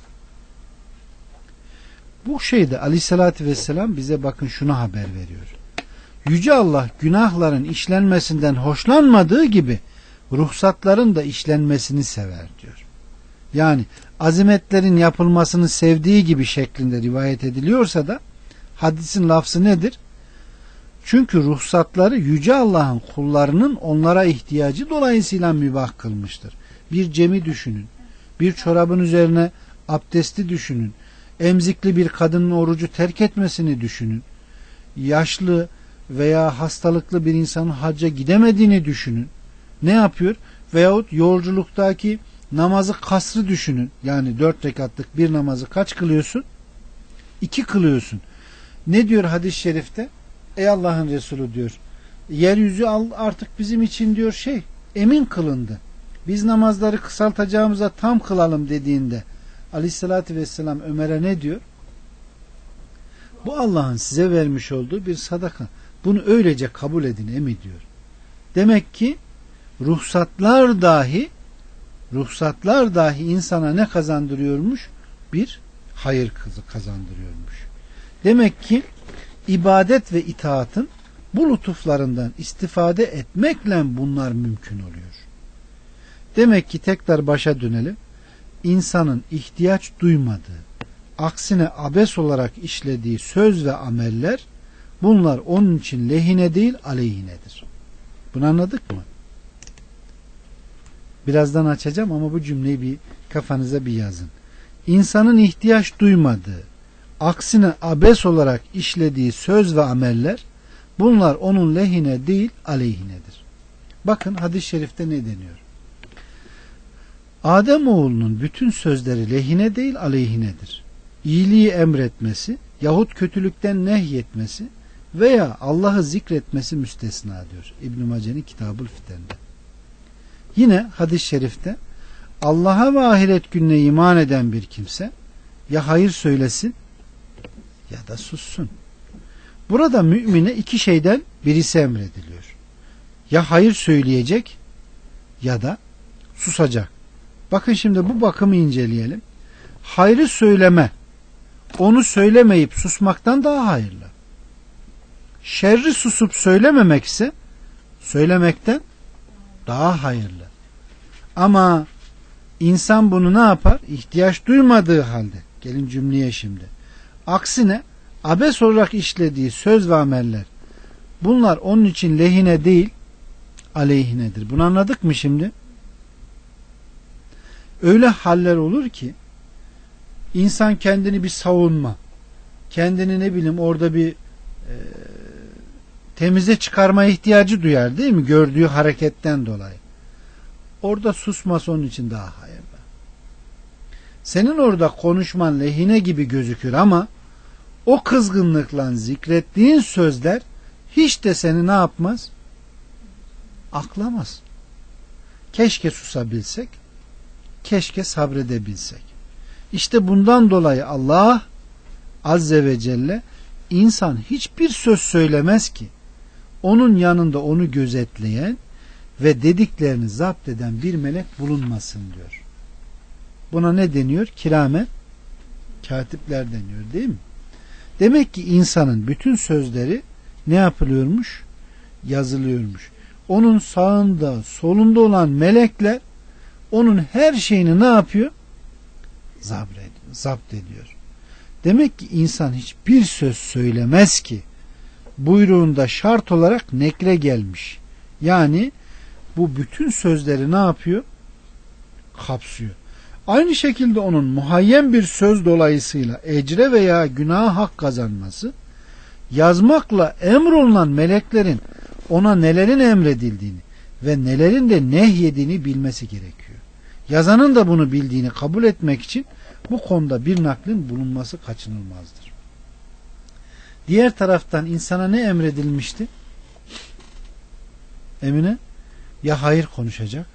S1: Bu şeyde Aleyhisselatü Vesselam bize bakın şunu haber veriyor. Yüce Allah günahların işlenmesinden hoşlanmadığı gibi ruhsatların da işlenmesini sever diyor. Yani azimetlerin yapılmasını sevdiği gibi şeklinde rivayet ediliyorsa da hadisin lafzı nedir? Çünkü ruhsatları Yüce Allah'ın kullarının onlara ihtiyacı dolayısıyla mübah kılmıştır. Bir cemi düşünün. Bir çorabın üzerine abdesti düşünün. Emzikli bir kadının orucu terk etmesini düşünün. Yaşlı veya hastalıklı bir insanın hacca gidemediğini düşünün. Ne yapıyor? Veyahut yolculuktaki namazı kasrı düşünün. Yani dört rekatlık bir namazı kaç kılıyorsun? İki kılıyorsun. Ne diyor hadis-i şerifte? Ey Allah'ın Resulü diyor. Yeryüzü artık bizim için diyor şey emin kılındı. Biz namazları kısaltacağımıza tam kılalım dediğinde Aleyhisselatü Vesselam Ömer'e ne diyor? Bu Allah'ın size vermiş olduğu bir sadaka. Bunu öylece kabul edin emi diyor. Demek ki ruhsatlar dahi ruhsatlar dahi insana ne kazandırıyormuş? Bir hayır kızı kazandırıyormuş. Demek ki ibadet ve itaatın bu lütuflarından istifade etmekle bunlar mümkün oluyor. Demek ki tekrar başa dönelim. İnsanın ihtiyaç duymadığı, aksine abes olarak işlediği söz ve ameller bunlar onun için lehine değil aleyhinedir. Bunu anladık mı? Birazdan açacağım ama bu cümleyi bir kafanıza bir yazın. İnsanın ihtiyaç duymadığı, aksine abes olarak işlediği söz ve ameller bunlar onun lehine değil aleyhinedir. Bakın hadis-i şerifte ne deniyor? Ademoğlunun bütün sözleri lehine değil aleyhinedir. İyiliği emretmesi yahut kötülükten nehyetmesi veya Allah'ı zikretmesi müstesna diyor İbn-i Mace'nin Kitab-ül Fiten'de. Yine hadis-i şerifte Allah'a ve ahiret gününe iman eden bir kimse ya hayır söylesin ya da sussun. Burada mümine iki şeyden birisi emrediliyor. Ya hayır söyleyecek ya da susacak. Bakın şimdi bu bakımı inceleyelim. Hayrı söyleme, onu söylemeyip susmaktan daha hayırlı. Şerri susup söylememek ise söylemekten daha hayırlı. Ama insan bunu ne yapar? İhtiyaç duymadığı halde. Gelin cümleye şimdi. Aksine abes olarak işlediği söz ve ameller bunlar onun için lehine değil aleyhinedir. Bunu anladık mı şimdi? Öyle haller olur ki insan kendini bir savunma, kendini ne bileyim orada bir e, temize çıkarma ihtiyacı duyar değil mi? Gördüğü hareketten dolayı. Orada susması onun için daha hayırlı. Senin orada konuşman lehine gibi gözükür ama o kızgınlıkla zikrettiğin sözler hiç de seni ne yapmaz? Aklamaz. Keşke susabilsek, keşke sabredebilsek. İşte bundan dolayı Allah Azze ve Celle insan hiçbir söz söylemez ki onun yanında onu gözetleyen ve dediklerini zapt eden bir melek bulunmasın diyor. Buna ne deniyor? Kiramen katipler deniyor, değil mi? Demek ki insanın bütün sözleri ne yapılıyormuş? Yazılıyormuş. Onun sağında, solunda olan melekler onun her şeyini ne yapıyor? Zapt ediyor. Demek ki insan hiçbir söz söylemez ki buyruğunda şart olarak nekle gelmiş. Yani bu bütün sözleri ne yapıyor? Kapsıyor. Aynı şekilde onun muhayyen bir söz dolayısıyla ecre veya günaha hak kazanması, yazmakla emrolunan meleklerin ona nelerin emredildiğini ve nelerin de nehyediğini bilmesi gerekiyor. Yazanın da bunu bildiğini kabul etmek için bu konuda bir naklin bulunması kaçınılmazdır. Diğer taraftan insana ne emredilmişti? Emine, ya hayır konuşacak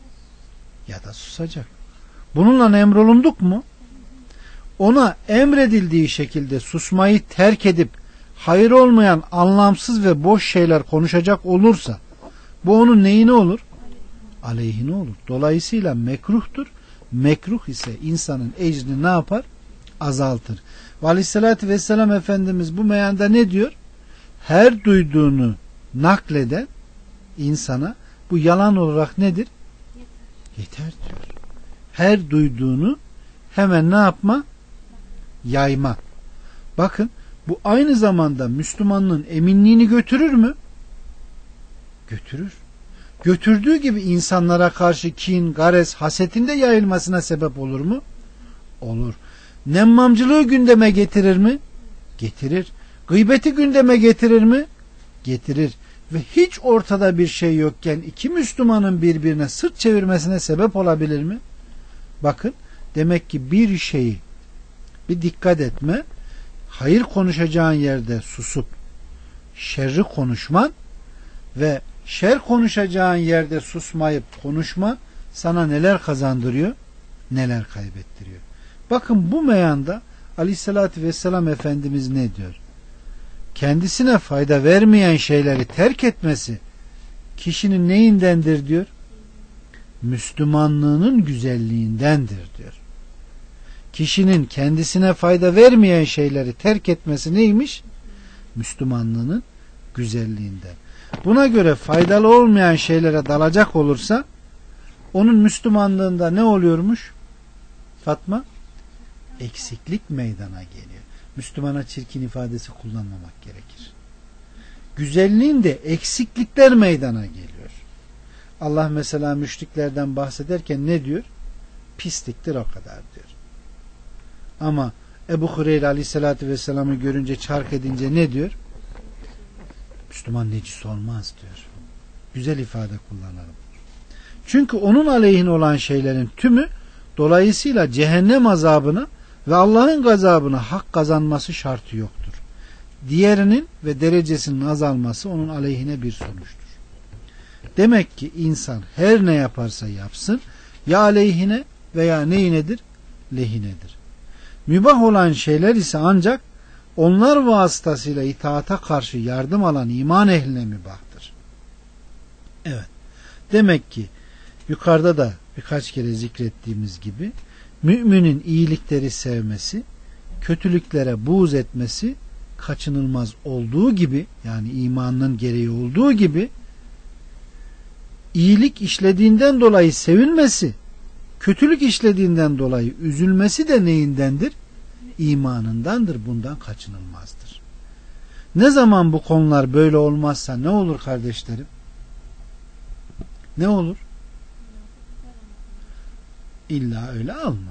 S1: ya da susacak. Bununla emrolunduk mu? Ona emredildiği şekilde susmayı terk edip hayır olmayan anlamsız ve boş şeyler konuşacak olursa bu onun neyine olur? Aleyhine olur. Dolayısıyla mekruhtur. Mekruh ise insanın ecrini ne yapar? Azaltır. Ve Aleyhisselatü Vesselam Efendimiz bu meyanda ne diyor? Her duyduğunu nakleden insana bu yalan olarak nedir? Yeter diyor. Her duyduğunu hemen ne yapma? Yayma. Bakın bu aynı zamanda Müslümanlığın eminliğini götürür mü? Götürür. Götürdüğü gibi insanlara karşı kin, gares, hasetin de yayılmasına sebep olur mu? Olur. Nemmamcılığı gündeme getirir mi? Getirir. Gıybeti gündeme getirir mi? Getirir. Ve hiç ortada bir şey yokken iki Müslümanın birbirine sırt çevirmesine sebep olabilir mi? Bakın, demek ki bir şeyi bir dikkat etme, hayır konuşacağın yerde susup şerri konuşman ve şer konuşacağın yerde susmayıp konuşma sana neler kazandırıyor, neler kaybettiriyor. Bakın bu meyanda Aleyhisselatü Vesselam Efendimiz ne diyor? Kendisine fayda vermeyen şeyleri terk etmesi kişinin neyindendir diyor? Müslümanlığının güzelliğindendir diyor. Kişinin kendisine fayda vermeyen şeyleri terk etmesi neymiş? Müslümanlığının güzelliğinden. Buna göre faydalı olmayan şeylere dalacak olursa onun Müslümanlığında ne oluyormuş? Fatma? Eksiklik meydana geliyor. Müslümana çirkin ifadesi kullanmamak gerekir. Güzelliğinde eksiklikler meydana geliyor. Allah mesela müşriklerden bahsederken ne diyor? Pisliktir o kadar diyor. Ama Ebu Hureyre Aleyhisselatü Vesselam'ı görünce çark edince ne diyor? Müslüman necis olmaz diyor. Güzel ifade kullanalım. Çünkü onun aleyhine olan şeylerin tümü dolayısıyla cehennem azabına ve Allah'ın gazabına hak kazanması şartı yoktur. Diğerinin ve derecesinin azalması onun aleyhine bir sonuçtur. Demek ki insan her ne yaparsa yapsın ya aleyhine veya neyinedir? Lehinedir. Mübah olan şeyler ise ancak onlar vasıtasıyla itaata karşı yardım alan iman ehline mübahtır. Evet. Demek ki yukarıda da birkaç kere zikrettiğimiz gibi müminin iyilikleri sevmesi, kötülüklere buğz etmesi kaçınılmaz olduğu gibi, yani imanının gereği olduğu gibi iyilik işlediğinden dolayı sevinmesi, kötülük işlediğinden dolayı üzülmesi de neyindendir? İmanındandır. Bundan kaçınılmazdır. Ne zaman bu konular böyle olmazsa ne olur kardeşlerim? Ne olur? İlla öyle alma.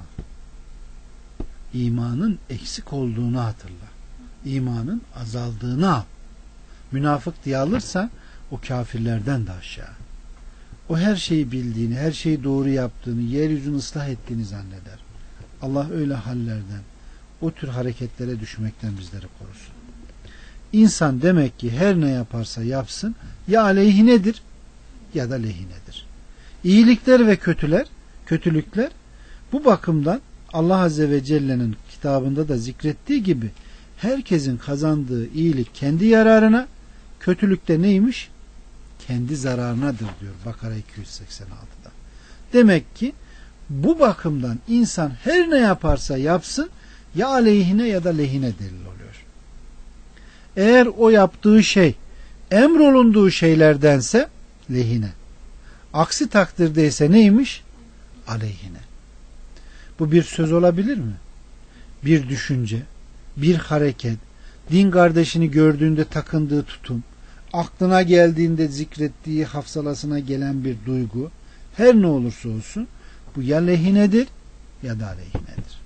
S1: İmanın eksik olduğunu hatırla. İmanın azaldığını al. Münafık diye alırsa o kafirlerden de aşağı. O her şeyi bildiğini, her şeyi doğru yaptığını, yeryüzünü ıslah ettiğini zanneder. Allah öyle hallerden, o tür hareketlere düşmekten bizleri korusun. İnsan demek ki her ne yaparsa yapsın ya aleyhinedir ya da lehinedir. İyilikler ve kötüler, kötülükler bu bakımdan Allah Azze ve Celle'nin kitabında da zikrettiği gibi herkesin kazandığı iyilik kendi yararına, kötülük de neymiş? Kendi zararınadır diyor Bakara iki yüz seksen altıda. Demek ki bu bakımdan insan her ne yaparsa yapsın ya aleyhine ya da lehine delil oluyor. Eğer o yaptığı şey emrolunduğu şeylerdense lehine. Aksi takdirde ise neymiş? Aleyhine. Bu bir söz olabilir mi? Bir düşünce, bir hareket, din kardeşini gördüğünde takındığı tutum, aklına geldiğinde zikrettiği hafsalasına gelen bir duygu, her ne olursa olsun bu ya lehinedir ya da aleyhinedir.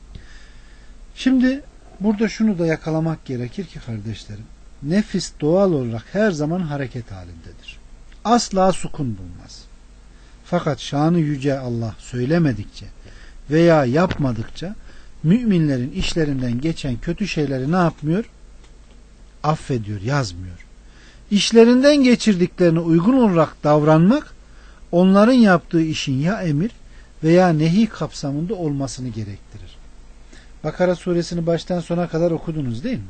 S1: Şimdi burada şunu da yakalamak gerekir ki kardeşlerim, nefis doğal olarak her zaman hareket halindedir. Asla sukun bulmaz. Fakat şanı yüce Allah söylemedikçe veya yapmadıkça müminlerin işlerinden geçen kötü şeyleri ne yapmıyor? Affediyor, yazmıyor. İşlerinden geçirdiklerine uygun olarak davranmak onların yaptığı işin ya emir veya nehi kapsamında olmasını gerektirir. Bakara suresini baştan sona kadar okudunuz değil mi?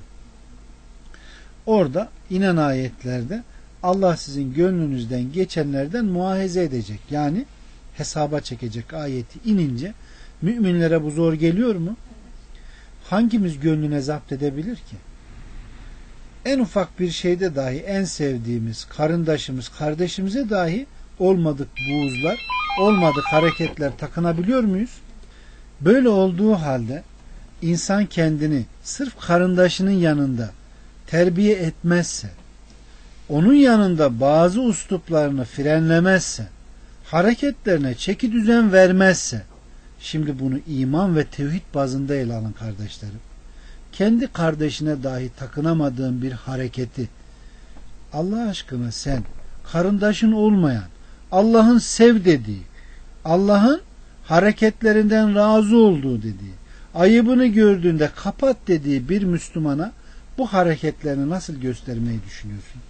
S1: Orada inen ayetlerde Allah sizin gönlünüzden geçenlerden muahize edecek. Yani hesaba çekecek ayeti inince müminlere bu zor geliyor mu? Hangimiz gönlüne zapt edebilir ki? En ufak bir şeyde dahi en sevdiğimiz karındaşımız, kardeşimize dahi olmadık buğuzlar, olmadık hareketler takınabiliyor muyuz? Böyle olduğu halde insan kendini sırf karındaşının yanında terbiye etmezse, onun yanında bazı usluplarını frenlemezse, hareketlerine çeki düzen vermezse, şimdi bunu iman ve tevhid bazında ele alın kardeşlerim. Kendi kardeşine dahi takınamadığın bir hareketi Allah aşkına sen karındaşın olmayan, Allah'ın sev dediği, Allah'ın hareketlerinden razı olduğu dediği, ayıbını gördüğünde kapat dediği bir Müslümana bu hareketlerini nasıl göstermeyi düşünüyorsun?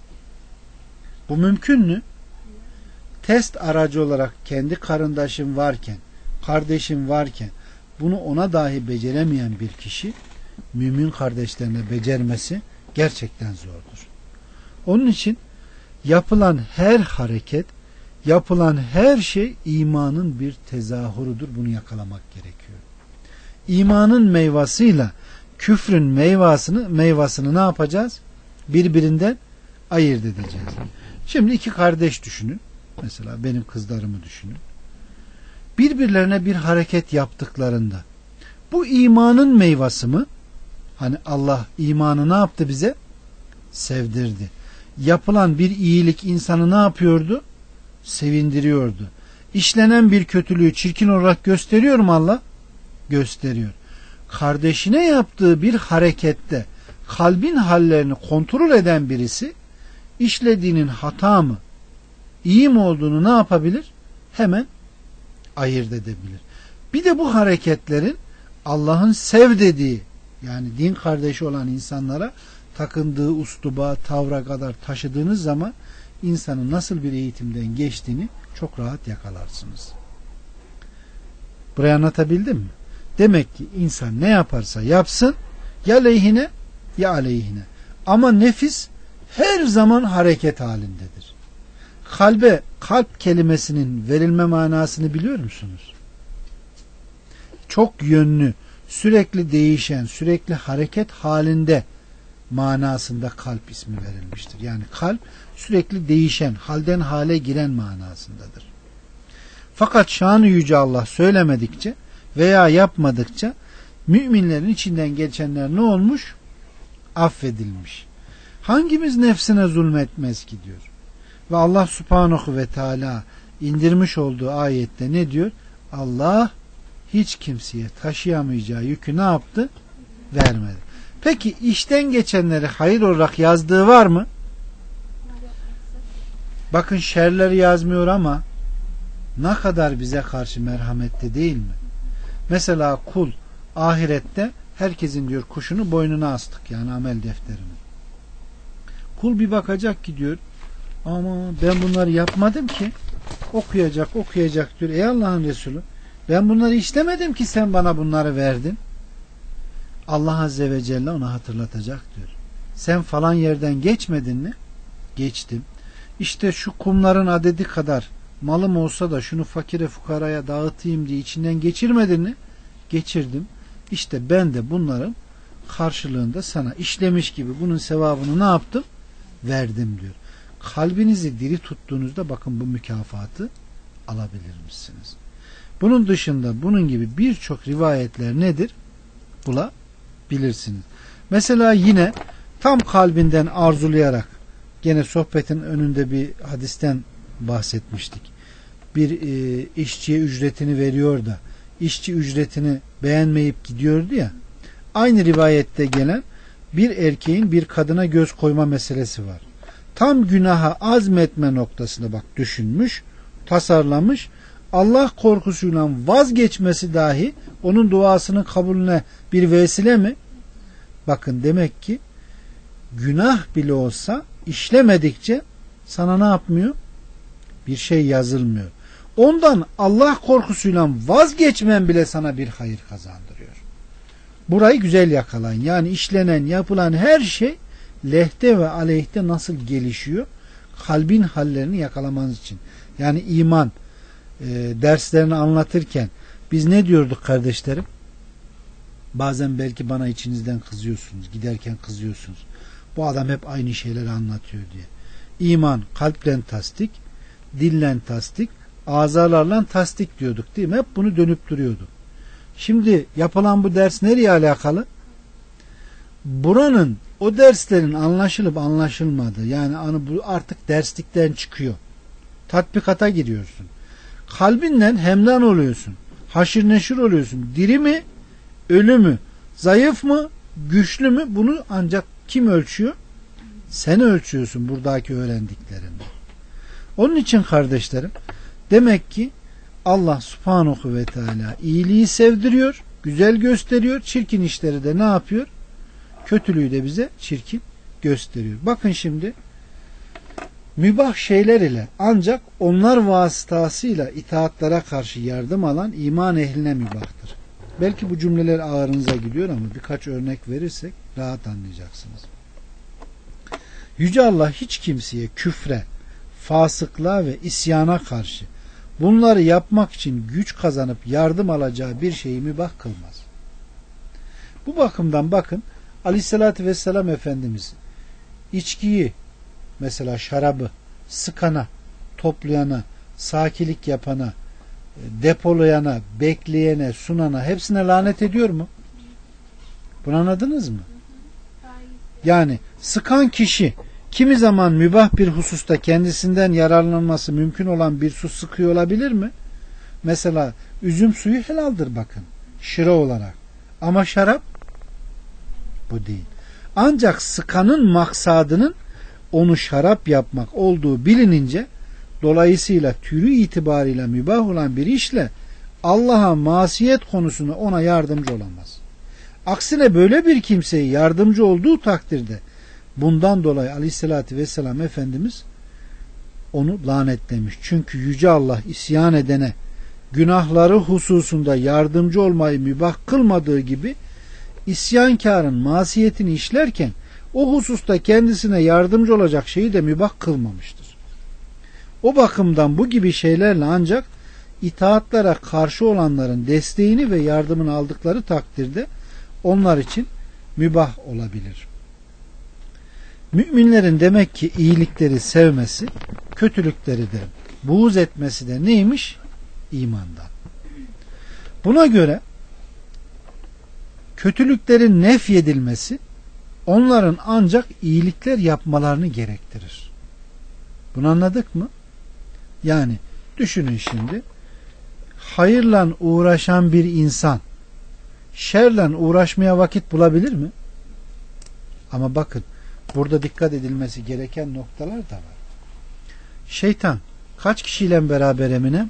S1: Bu mümkün mü? Test aracı olarak kendi karındaşın varken, kardeşin varken bunu ona dahi beceremeyen bir kişi mümin kardeşlerine becermesi gerçekten zordur. Onun için yapılan her hareket, yapılan her şey imanın bir tezahürüdür. Bunu yakalamak gerekiyor. İmanın meyvasıyla küfrün meyvasını, meyvasını ne yapacağız? Birbirinden ayırt edeceğiz. Şimdi iki kardeş düşünün. Mesela benim kızlarımı düşünün. Birbirlerine bir hareket yaptıklarında bu imanın meyvası mı? Hani Allah imanı ne yaptı bize? Sevdirdi. Yapılan bir iyilik insanı ne yapıyordu? Sevindiriyordu. İşlenen bir kötülüğü çirkin olarak gösteriyor mu Allah? Gösteriyor. Kardeşine yaptığı bir harekette kalbin hallerini kontrol eden birisi işlediğinin hata mı, iyi mi olduğunu ne yapabilir? Hemen ayırt edebilir. Bir de bu hareketlerin Allah'ın sev dediği, yani din kardeşi olan insanlara takındığı usluba, tavra kadar taşıdığınız zaman insanın nasıl bir eğitimden geçtiğini çok rahat yakalarsınız. Burayı anlatabildim mi? Demek ki insan ne yaparsa yapsın ya lehine ya aleyhine. Ama nefis her zaman hareket halindedir. Kalbe kalp kelimesinin verilme manasını biliyor musunuz? Çok yönlü, sürekli değişen, sürekli hareket halinde manasında kalp ismi verilmiştir. Yani kalp sürekli değişen, halden hale giren manasındadır. Fakat şanı yüce Allah söylemedikçe veya yapmadıkça müminlerin içinden geçenler ne olmuş? Affedilmiş. Hangimiz nefsine zulmetmez ki diyor. Ve Allah subhanahu ve teala indirmiş olduğu ayette ne diyor? Allah hiç kimseye taşıyamayacağı yükü ne yaptı? Vermedi. Peki işten geçenleri hayır olarak yazdığı var mı? Bakın şerleri yazmıyor ama ne kadar bize karşı merhametli değil mi? Mesela kul ahirette herkesin diyor kuşunu boynuna astık, yani amel defterini. Kul bir bakacak ki diyor ama ben bunları yapmadım ki, okuyacak okuyacak diyor. Ey Allah'ın Resulü, Ben bunları işlemedim ki sen bana bunları verdin. Allah Azze ve Celle ona hatırlatacak diyor. Sen falan yerden geçmedin mi? Geçtim. İşte şu kumların adedi kadar malım olsa da şunu fakire fukaraya dağıtayım diye içinden geçirmedin mi? Geçirdim. İşte ben de bunların karşılığında sana işlemiş gibi bunun sevabını ne yaptım? Verdim diyor. Kalbinizi diri tuttuğunuzda bakın bu mükafatı alabilir misiniz? Bunun dışında bunun gibi birçok rivayetler nedir? Bulabilirsiniz. Mesela yine tam kalbinden arzulayarak, gene sohbetin önünde bir hadisten bahsetmiştik. Bir e, işçiye ücretini veriyor da işçi ücretini beğenmeyip gidiyordu ya. Aynı rivayette gelen bir erkeğin bir kadına göz koyma meselesi var. Tam günaha azmetme noktasında bak düşünmüş, tasarlamış. Allah korkusuyla vazgeçmesi dahi onun duasının kabulüne bir vesile mi? Bakın demek ki günah bile olsa işlemedikçe sana ne yapmıyor? Bir şey yazılmıyor. Ondan Allah korkusuyla vazgeçmen bile sana bir hayır kazandırıyor. Burayı güzel yakalayın. Yani işlenen, yapılan her şey lehte ve aleyhte nasıl gelişiyor? Kalbin hallerini yakalamanız için. Yani iman e, derslerini anlatırken biz ne diyorduk kardeşlerim? Bazen belki bana içinizden kızıyorsunuz. Giderken kızıyorsunuz. Bu adam hep aynı şeyleri anlatıyor diye. İman kalpten tasdik, dillen tasdik, azalarla tasdik diyorduk değil mi? Hep bunu dönüp duruyorduk. Şimdi yapılan bu ders nereye alakalı? Buranın o derslerin anlaşılıp anlaşılmadığı, yani bu artık derslikten çıkıyor. Tatbikata giriyorsun. Kalbinden hemdan oluyorsun. Haşir neşir oluyorsun. Diri mi? Ölü mü? Zayıf mı? Güçlü mü? Bunu ancak kim ölçüyor? Sen ölçüyorsun buradaki öğrendiklerini. Onun için kardeşlerim, demek ki Allah subhanahu ve teala iyiliği sevdiriyor, güzel gösteriyor, çirkin işleri de ne yapıyor? Kötülüğü de bize çirkin gösteriyor. Bakın şimdi mübah şeyler ile ancak onlar vasıtasıyla itaatlara karşı yardım alan iman ehline mübahtır. Belki bu cümleler ağırınıza gidiyor ama birkaç örnek verirsek rahat anlayacaksınız. Yüce Allah hiç kimseye küfre, fasıklığa ve isyana karşı bunları yapmak için güç kazanıp yardım alacağı bir şeyi mübah kılmaz. Bu bakımdan bakın Aleyhisselatü Vesselam Efendimiz içkiyi, mesela şarabı sıkana, toplayana, sakilik yapana, depolayana, bekleyene, sunana hepsine lanet ediyor mu? Bunu anladınız mı? Yani sıkan kişi kimi zaman mübah bir hususta kendisinden yararlanması mümkün olan bir su sıkıyor olabilir mi? Mesela üzüm suyu helaldir bakın. Şıra olarak. Ama şarap bu değil. Ancak sıkanın maksadının onu şarap yapmak olduğu bilinince dolayısıyla türü itibarıyla mübah olan bir işle Allah'a masiyet konusunda ona yardımcı olamaz. Aksine böyle bir kimseye yardımcı olduğu takdirde bundan dolayı Aleyhisselatü Vesselam Efendimiz onu lanetlemiş. Çünkü Yüce Allah isyan edene günahları hususunda yardımcı olmayı mübah kılmadığı gibi isyankarın masiyetini işlerken o hususta kendisine yardımcı olacak şeyi de mübah kılmamıştır. O bakımdan bu gibi şeylerle ancak itaatlara karşı olanların desteğini ve yardımını aldıkları takdirde onlar için mübah olabilir. Müminlerin demek ki iyilikleri sevmesi, kötülükleri de buğz etmesi de neymiş? İmandan. Buna göre kötülüklerin nefyedilmesi onların ancak iyilikler yapmalarını gerektirir. Bunu anladık mı? Yani düşünün şimdi, hayırla uğraşan bir insan şerle uğraşmaya vakit bulabilir mi? Ama bakın burada dikkat edilmesi gereken noktalar da var. Şeytan kaç kişiyle beraber Emine?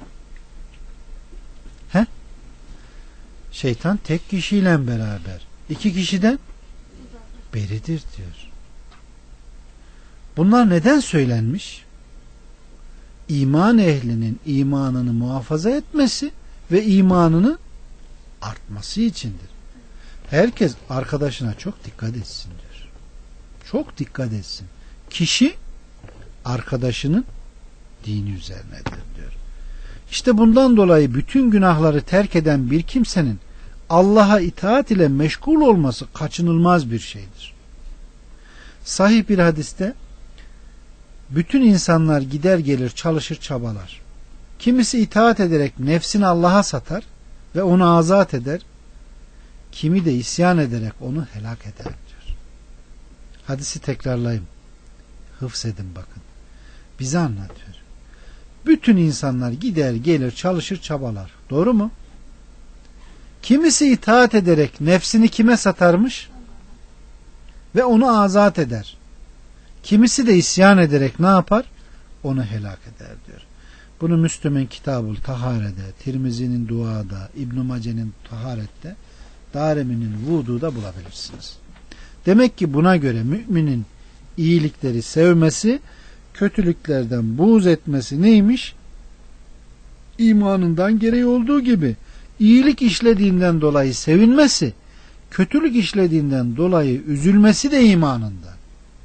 S1: He? Şeytan tek kişiyle beraber. İki kişiden beridir diyor. Bunlar neden söylenmiş? İman ehlinin imanını muhafaza etmesi ve imanının artması içindir. Herkes arkadaşına çok dikkat etsin diyor. Çok dikkat etsin. Kişi arkadaşının dini üzerinedir diyor. İşte bundan dolayı bütün günahları terk eden bir kimsenin Allah'a itaat ile meşgul olması kaçınılmaz bir şeydir. Sahih bir hadiste bütün insanlar gider gelir çalışır çabalar. Kimisi itaat ederek nefsini Allah'a satar ve onu azat eder. Kimi de isyan ederek onu helak eder diyor. Hadisi tekrarlayayım. Hıfzedin bakın. Bize anlatıyor. Bütün insanlar gider gelir çalışır çabalar. Doğru mu? Kimisi itaat ederek nefsini kime satarmış? Ve onu azat eder. Kimisi de isyan ederek ne yapar? Onu helak eder diyor. Bunu Müslüm'ün Kitabul Tahare'de, Tirmizi'nin Dua'da, İbn-i Mace'nin Taharet'te, Darimi'nin Vudu'da bulabilirsiniz. Demek ki buna göre müminin iyilikleri sevmesi, kötülüklerden buğz etmesi neymiş? İmanından gereği olduğu gibi iyilik işlediğinden dolayı sevinmesi, kötülük işlediğinden dolayı üzülmesi de imanında.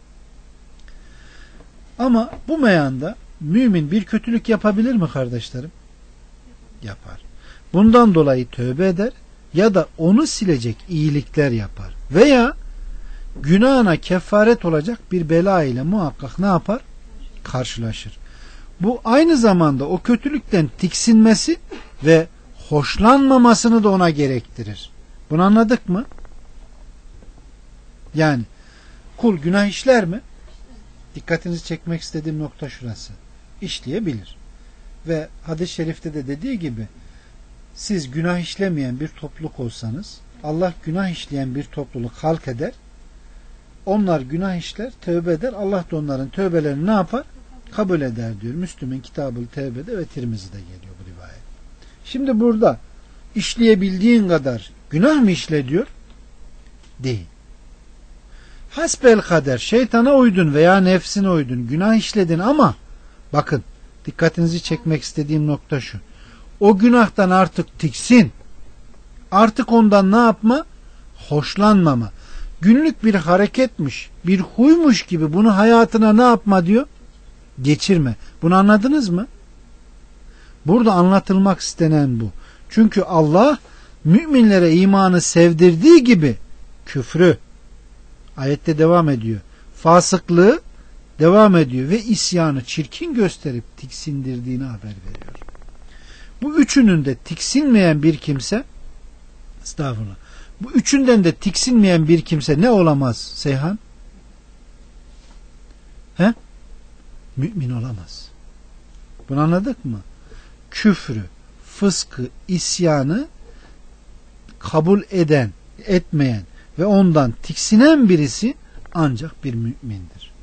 S1: Ama bu meyanda mümin bir kötülük yapabilir mi kardeşlerim? Yapar. Bundan dolayı tövbe eder ya da onu silecek iyilikler yapar. Veya günahına kefaret olacak bir bela ile muhakkak ne yapar? Karşılaşır. Bu aynı zamanda o kötülükten tiksinmesi ve hoşlanmamasını da ona gerektirir. Bunu anladık mı? Yani kul günah işler mi? Dikkatinizi çekmek istediğim nokta şurası. İşleyebilir. Ve hadis-i şerifte de dediği gibi siz günah işlemeyen bir topluluk olsanız Allah günah işleyen bir topluluk halk eder. Onlar günah işler, tövbe eder. Allah da onların tövbelerini ne yapar? Kabul eder diyor. Müslüm'ün Kitabı Tevbe'de ve Tirmizi'de geliyor bu rivayet. Şimdi burada işleyebildiğin kadar günah mı işle diyor? Değil. Hasbel kader, şeytana uydun veya nefsine uydun, günah işledin ama bakın dikkatinizi çekmek istediğim nokta şu. O günahtan artık tiksin. Artık ondan ne yapma? Hoşlanmama. Günlük bir hareketmiş, bir huymuş gibi bunu hayatına ne yapma diyor? Geçirme. Bunu anladınız mı? Burada anlatılmak istenen bu. Çünkü Allah müminlere imanı sevdirdiği gibi küfrü, ayette devam ediyor, fasıklığı devam ediyor ve isyanı çirkin gösterip tiksindirdiğini haber veriyor. Bu üçünün de tiksinmeyen bir kimse, estağfurullah, bu üçünden de tiksinmeyen bir kimse ne olamaz Seyhan? He? Mümin olamaz. Bunu anladık mı? Küfrü, fıskı, isyanı kabul eden, etmeyen ve ondan tiksinen birisi ancak bir mümindir.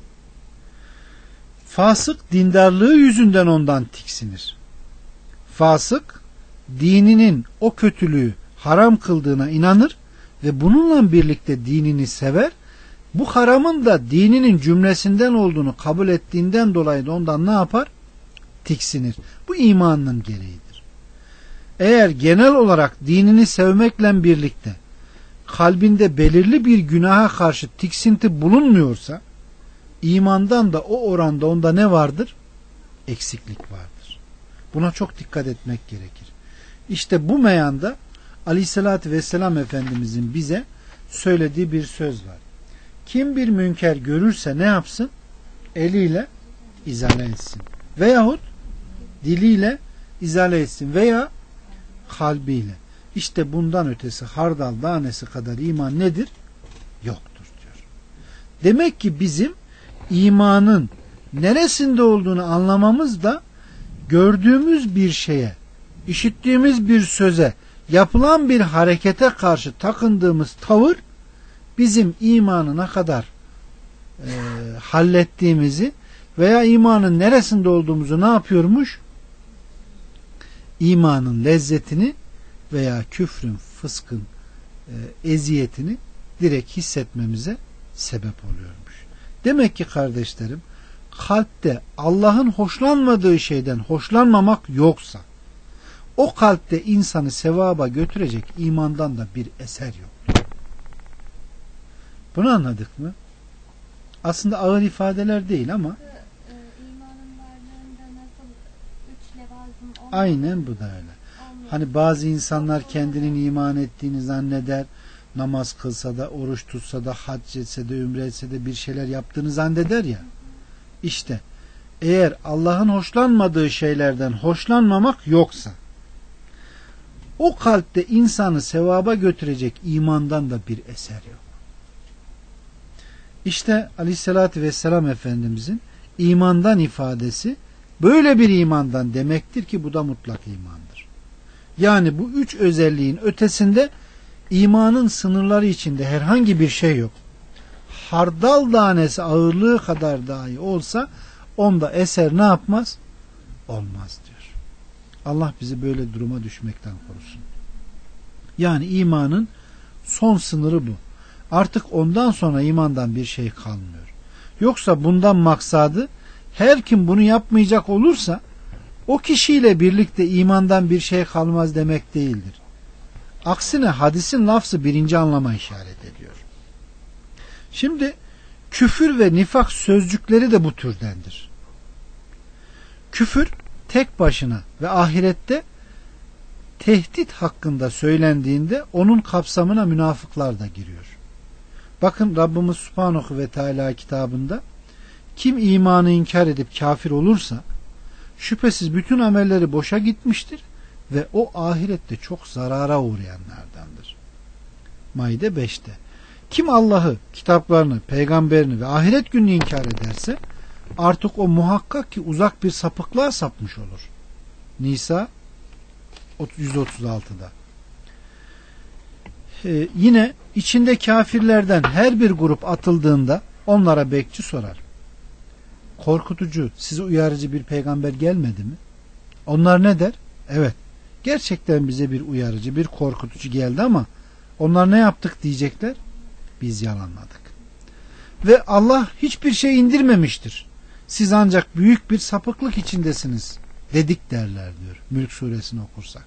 S1: Fasık dindarlığı yüzünden ondan tiksinir. Fasık dininin o kötülüğü haram kıldığına inanır ve bununla birlikte dinini sever. Bu haramın da dininin cümlesinden olduğunu kabul ettiğinden dolayı da ondan ne yapar? Tiksinir. Bu imanın gereğidir. Eğer genel olarak dinini sevmekle birlikte kalbinde belirli bir günaha karşı tiksinti bulunmuyorsa imandan da o oranda onda ne vardır? Eksiklik vardır. Buna çok dikkat etmek gerekir. İşte bu meyanda Aleyhisselatü Vesselam Efendimizin bize söylediği bir söz var. Kim bir münker görürse ne yapsın? Eliyle izale etsin. Veyahut diliyle izale etsin veya kalbiyle. İşte bundan ötesi hardal tanesi kadar iman nedir? Yoktur diyor. Demek ki bizim imanın neresinde olduğunu anlamamız da gördüğümüz bir şeye, işittiğimiz bir söze, yapılan bir harekete karşı takındığımız tavır bizim imanı ne kadar e, hallettiğimizi veya imanın neresinde olduğumuzu ne yapıyormuş? İmanın lezzetini veya küfrün, fıskın e, eziyetini direkt hissetmemize sebep oluyormuş. Demek ki kardeşlerim, kalpte Allah'ın hoşlanmadığı şeyden hoşlanmamak yoksa, o kalpte insanı sevaba götürecek imandan da bir eser yok. Bunu anladık mı? Aslında ağır ifadeler değil ama aynen bu da öyle. Hani bazı insanlar kendinin iman ettiğini zanneder, namaz kılsa da, oruç tutsa da, hac etse de, ümre etse de bir şeyler yaptığını zanneder ya. İşte eğer Allah'ın hoşlanmadığı şeylerden hoşlanmamak yoksa, o kalpte insanı sevaba götürecek imandan da bir eser yok. İşte Aleyhisselatü Vesselam Efendimizin imandan ifadesi böyle bir imandan demektir ki bu da mutlak imandır. Yani bu üç özelliğin ötesinde imanın sınırları içinde herhangi bir şey yok. Hardal tanesi ağırlığı kadar dahi olsa onda eser ne yapmaz? Olmaz diyor. Allah bizi böyle duruma düşmekten korusun. Yani imanın son sınırı bu. Artık ondan sonra imandan bir şey kalmıyor. Yoksa bundan maksadı her kim bunu yapmayacak olursa o kişiyle birlikte imandan bir şey kalmaz demek değildir. Aksine hadisin lafzı birinci anlama işaret ediyor. Şimdi küfür ve nifak sözcükleri de bu türdendir. Küfür tek başına ve ahirette tehdit hakkında söylendiğinde onun kapsamına münafıklar da giriyor. Bakın Rabbimiz Subhanahu ve Teala kitabında kim imanı inkar edip kafir olursa şüphesiz bütün amelleri boşa gitmiştir ve o ahirette çok zarara uğrayanlardandır. Maide beşte. Kim Allah'ı, kitaplarını, peygamberini ve ahiret gününü inkar ederse artık o muhakkak ki uzak bir sapıklığa sapmış olur. Nisa yüz otuz altıda. Ee, yine içinde kafirlerden her bir grup atıldığında onlara bekçi sorar. Korkutucu, size uyarıcı bir peygamber gelmedi mi? Onlar ne der? Evet, gerçekten bize bir uyarıcı, bir korkutucu geldi ama onlar ne yaptık diyecekler? Biz yalanladık. Ve Allah hiçbir şey indirmemiştir. Siz ancak büyük bir sapıklık içindesiniz dedik derler diyor. Mülk suresini okursak.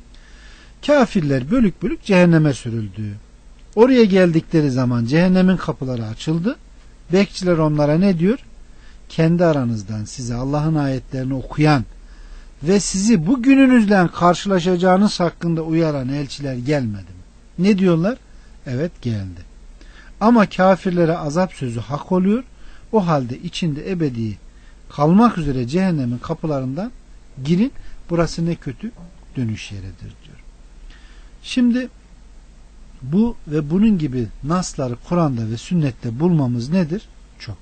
S1: Kafirler bölük bölük cehenneme sürüldü. Oraya geldikleri zaman cehennemin kapıları açıldı. Bekçiler onlara ne diyor? Kendi aranızdan size Allah'ın ayetlerini okuyan ve sizi bu gününüzle karşılaşacağınız hakkında uyaran elçiler gelmedi mi? Ne diyorlar? Evet geldi. Ama kafirlere azap sözü hak oluyor. O halde içinde ebedi kalmak üzere cehennemin kapılarından girin. Burası ne kötü dönüş yeridir diyor. Şimdi bu ve bunun gibi nasları Kur'an'da ve sünnette bulmamız nedir? Çok.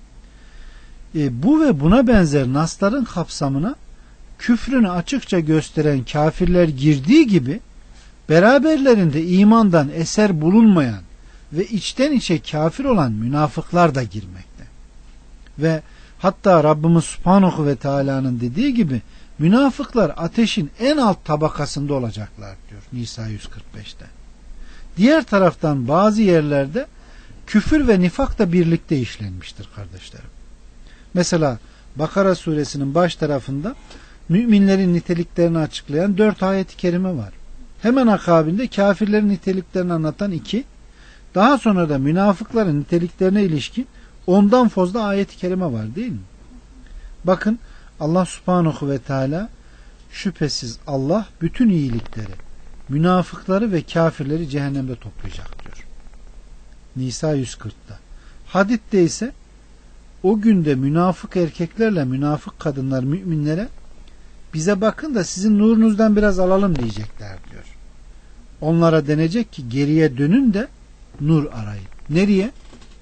S1: E, bu ve buna benzer nasların kapsamına küfrünü açıkça gösteren kafirler girdiği gibi beraberlerinde imandan eser bulunmayan ve içten içe kafir olan münafıklar da girmekte. Ve hatta Rabbimiz Subhanahu ve Teala'nın dediği gibi münafıklar ateşin en alt tabakasında olacaklar diyor Nisa yüz kırk beşte. Diğer taraftan bazı yerlerde küfür ve nifak da birlikte işlenmiştir kardeşlerim. Mesela Bakara suresinin baş tarafında müminlerin niteliklerini açıklayan dört ayet-i kerime var. Hemen akabinde kafirlerin niteliklerini anlatan iki, daha sonra da münafıkların niteliklerine ilişkin ondan fazla ayet-i kerime var değil mi? Bakın Allah Subhanahu ve Teala şüphesiz Allah bütün iyilikleri, münafıkları ve kafirleri cehennemde toplayacak diyor. Nisa yüz kırkta. Hadid'de ise o günde münafık erkeklerle münafık kadınlar müminlere bize bakın da sizin nurunuzdan biraz alalım diyecekler diyor. Onlara denecek ki geriye dönün de nur arayın. Nereye?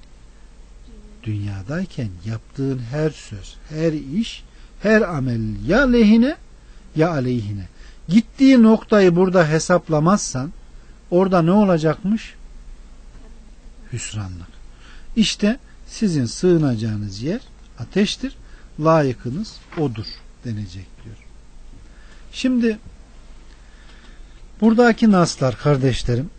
S1: Dünyadayken yaptığın her söz, her iş, her amel ya lehine ya aleyhine. Gittiği noktayı burada hesaplamazsan orada ne olacakmış? Hüsranlık. İşte sizin sığınacağınız yer ateştir. Layıkınız odur denecek diyor. Şimdi buradaki naslar kardeşlerim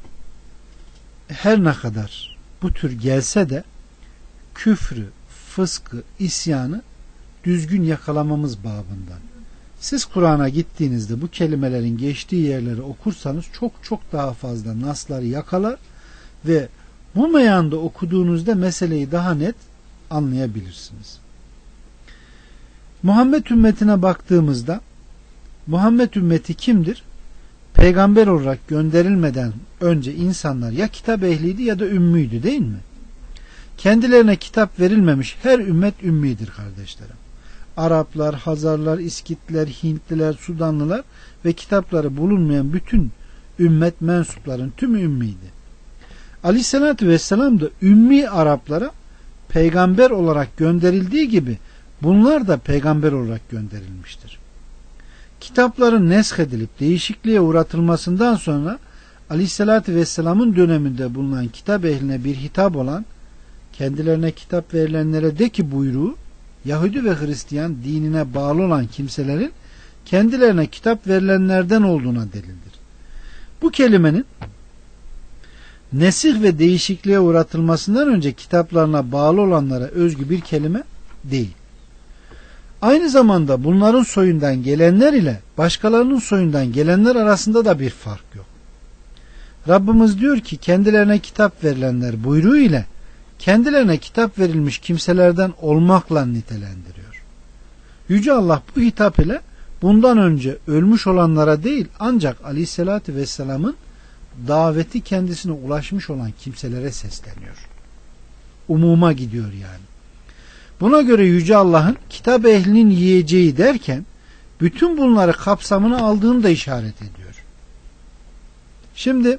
S1: her ne kadar bu tür gelse de küfrü, fıskı, isyanı düzgün yakalamamız babından, Siz Kur'an'a gittiğinizde bu kelimelerin geçtiği yerleri okursanız çok çok daha fazla nasları yakalar ve bu meyanda okuduğunuzda meseleyi daha net anlayabilirsiniz. Muhammed ümmetine baktığımızda Muhammed ümmeti kimdir? Peygamber olarak gönderilmeden önce insanlar ya kitap ehliydi ya da ümmüydü, değil mi? Kendilerine kitap verilmemiş her ümmet ümmidir kardeşlerim. Araplar, Hazarlar, İskitler, Hintliler, Sudanlılar ve kitapları bulunmayan bütün ümmet mensupların tümü ümmiydi. Aleyhissalatü vesselam da ümmi Araplara peygamber olarak gönderildiği gibi bunlar da peygamber olarak gönderilmiştir. Kitapların neshedilip değişikliğe uğratılmasından sonra Aleyhissalatü vesselamın döneminde bulunan kitap ehline bir hitap olan kendilerine kitap verilenlere de ki buyruğu Yahudi ve Hristiyan dinine bağlı olan kimselerin kendilerine kitap verilenlerden olduğuna delildir. Bu kelimenin nesih ve değişikliğe uğratılmasından önce kitaplarına bağlı olanlara özgü bir kelime değil. Aynı zamanda bunların soyundan gelenler ile başkalarının soyundan gelenler arasında da bir fark yok. Rabbimiz diyor ki kendilerine kitap verilenler buyruğu ile kendilerine kitap verilmiş kimselerden olmakla nitelendiriyor. Yüce Allah bu hitap ile bundan önce ölmüş olanlara değil ancak Aleyhisselatü Vesselam'ın daveti kendisine ulaşmış olan kimselere sesleniyor. Umuma gidiyor yani. Buna göre Yüce Allah'ın kitap ehlinin yiyeceği derken bütün bunları kapsamına aldığını da işaret ediyor. Şimdi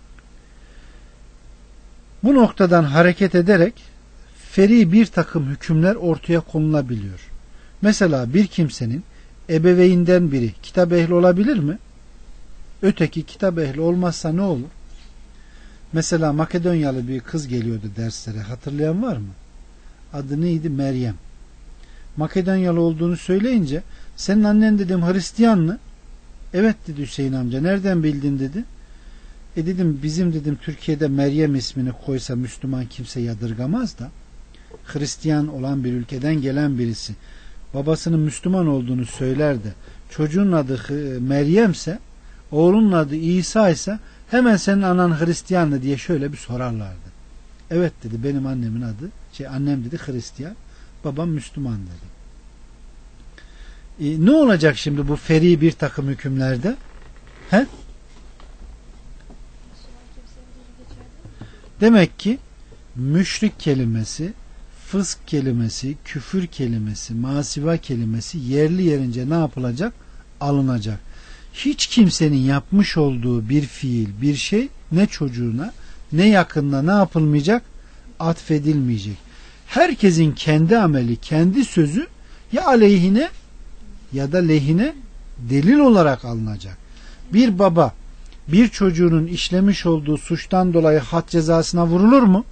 S1: bu noktadan hareket ederek feri bir takım hükümler ortaya konulabiliyor. Mesela bir kimsenin ebeveyninden biri kitap ehli olabilir mi? Öteki kitap ehli olmazsa ne olur? Mesela Makedonyalı bir kız geliyordu derslere. Hatırlayan var mı? Adı neydi? Meryem. Makedonyalı olduğunu söyleyince senin annen dedim Hristiyan mı? Evet dedi Hüseyin amca. Nereden bildin dedi. E dedim bizim dedim Türkiye'de Meryem ismini koysa Müslüman kimse yadırgamaz da Hristiyan olan bir ülkeden gelen birisi babasının Müslüman olduğunu söyler de çocuğun adı Meryem'se oğlunun adı İsa ise hemen senin anan Hristiyan mı diye şöyle bir sorarlardı. Evet dedi benim annemin adı şey annem dedi Hristiyan babam Müslüman dedi. E, ne olacak şimdi bu feri bir takım hükümlerde? He? Demek ki müşrik kelimesi, fısk kelimesi, küfür kelimesi, masiva kelimesi yerli yerince ne yapılacak? Alınacak. Hiç kimsenin yapmış olduğu bir fiil, bir şey ne çocuğuna ne yakınına ne yapılmayacak? Atfedilmeyecek. Herkesin kendi ameli, kendi sözü ya aleyhine ya da lehine delil olarak alınacak. Bir baba bir çocuğunun işlemiş olduğu suçtan dolayı had cezasına vurulur mu?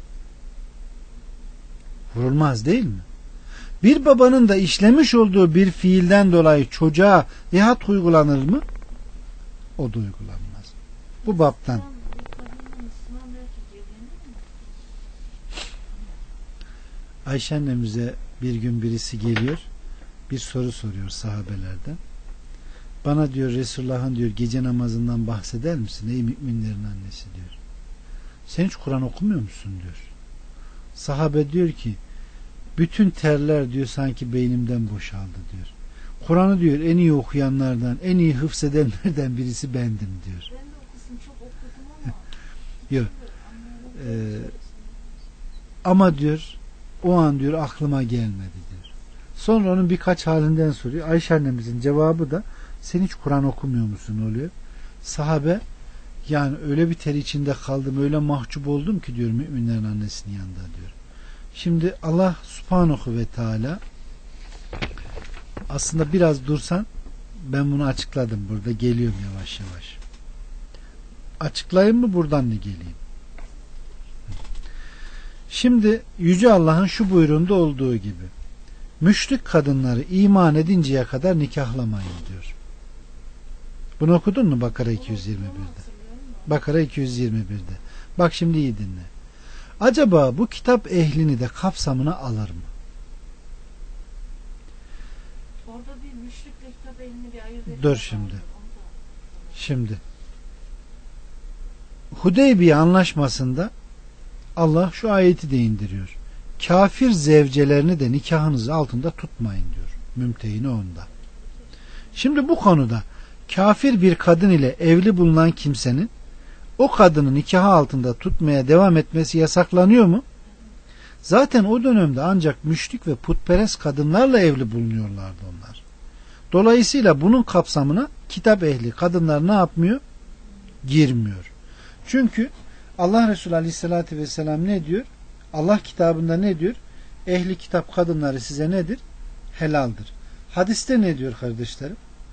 S1: Vurulmaz değil mi? Bir babanın da işlemiş olduğu bir fiilden dolayı çocuğa had uygulanır mı? O da uygulanmaz. Bu baptan. Ayşe annemize bir gün birisi geliyor. Bir soru soruyor sahabelerden. Bana diyor Resulullah'ın diyor gece namazından bahseder misin ey müminlerin annesi diyor. Sen hiç Kur'an okumuyor musun diyor. Sahabe diyor ki bütün terler diyor sanki beynimden boşaldı diyor. Kur'an'ı diyor en iyi okuyanlardan en iyi hıfzedenlerden birisi bendim diyor.
S3: Ben de o kısmı çok okudum ama.
S1: Yok. Ee, ama diyor o an diyor aklıma gelmedi diyor. Sonra onun birkaç halinden soruyor. Ayşe annemizin cevabı da sen hiç Kur'an okumuyor musun oluyor. Sahabe yani öyle bir ter içinde kaldım öyle mahcup oldum ki diyor müminlerin annesinin yanında diyor. Şimdi Allah subhanahu ve teala aslında biraz dursan ben bunu açıkladım burada geliyorum yavaş yavaş. Açıklayayım mı buradan mı geleyim? Şimdi Yüce Allah'ın şu buyruğunda olduğu gibi müşrik kadınları iman edinceye kadar nikahlamayın diyor. Bunu okudun mu Bakara iki yüz yirmi birde? Bakara iki yüz yirmi birde. Bak şimdi iyi dinle. Acaba bu kitap ehlini de kapsamına alır mı?
S3: Orada bir müşrikle kitap kitap ehlini bir ayırt etmek
S1: Dur
S3: lazım.
S1: şimdi.
S3: Onu da-
S1: Şimdi Hudeybiye anlaşmasında Allah şu ayeti de indiriyor. Kafir zevcelerini de nikahınız altında tutmayın diyor. Mümtehine onda. Şimdi bu konuda kafir bir kadın ile evli bulunan kimsenin o kadını nikahı altında tutmaya devam etmesi yasaklanıyor mu? Zaten o dönemde ancak müşrik ve putperest kadınlarla evli bulunuyorlardı onlar. Dolayısıyla bunun kapsamına kitap ehli kadınlar ne yapmıyor? Girmiyor. Çünkü Allah Resulü Aleyhisselatü Vesselam ne diyor? Allah kitabında ne diyor? Ehli kitap kadınları size nedir? Helaldir. Hadiste ne diyor kardeşlerim?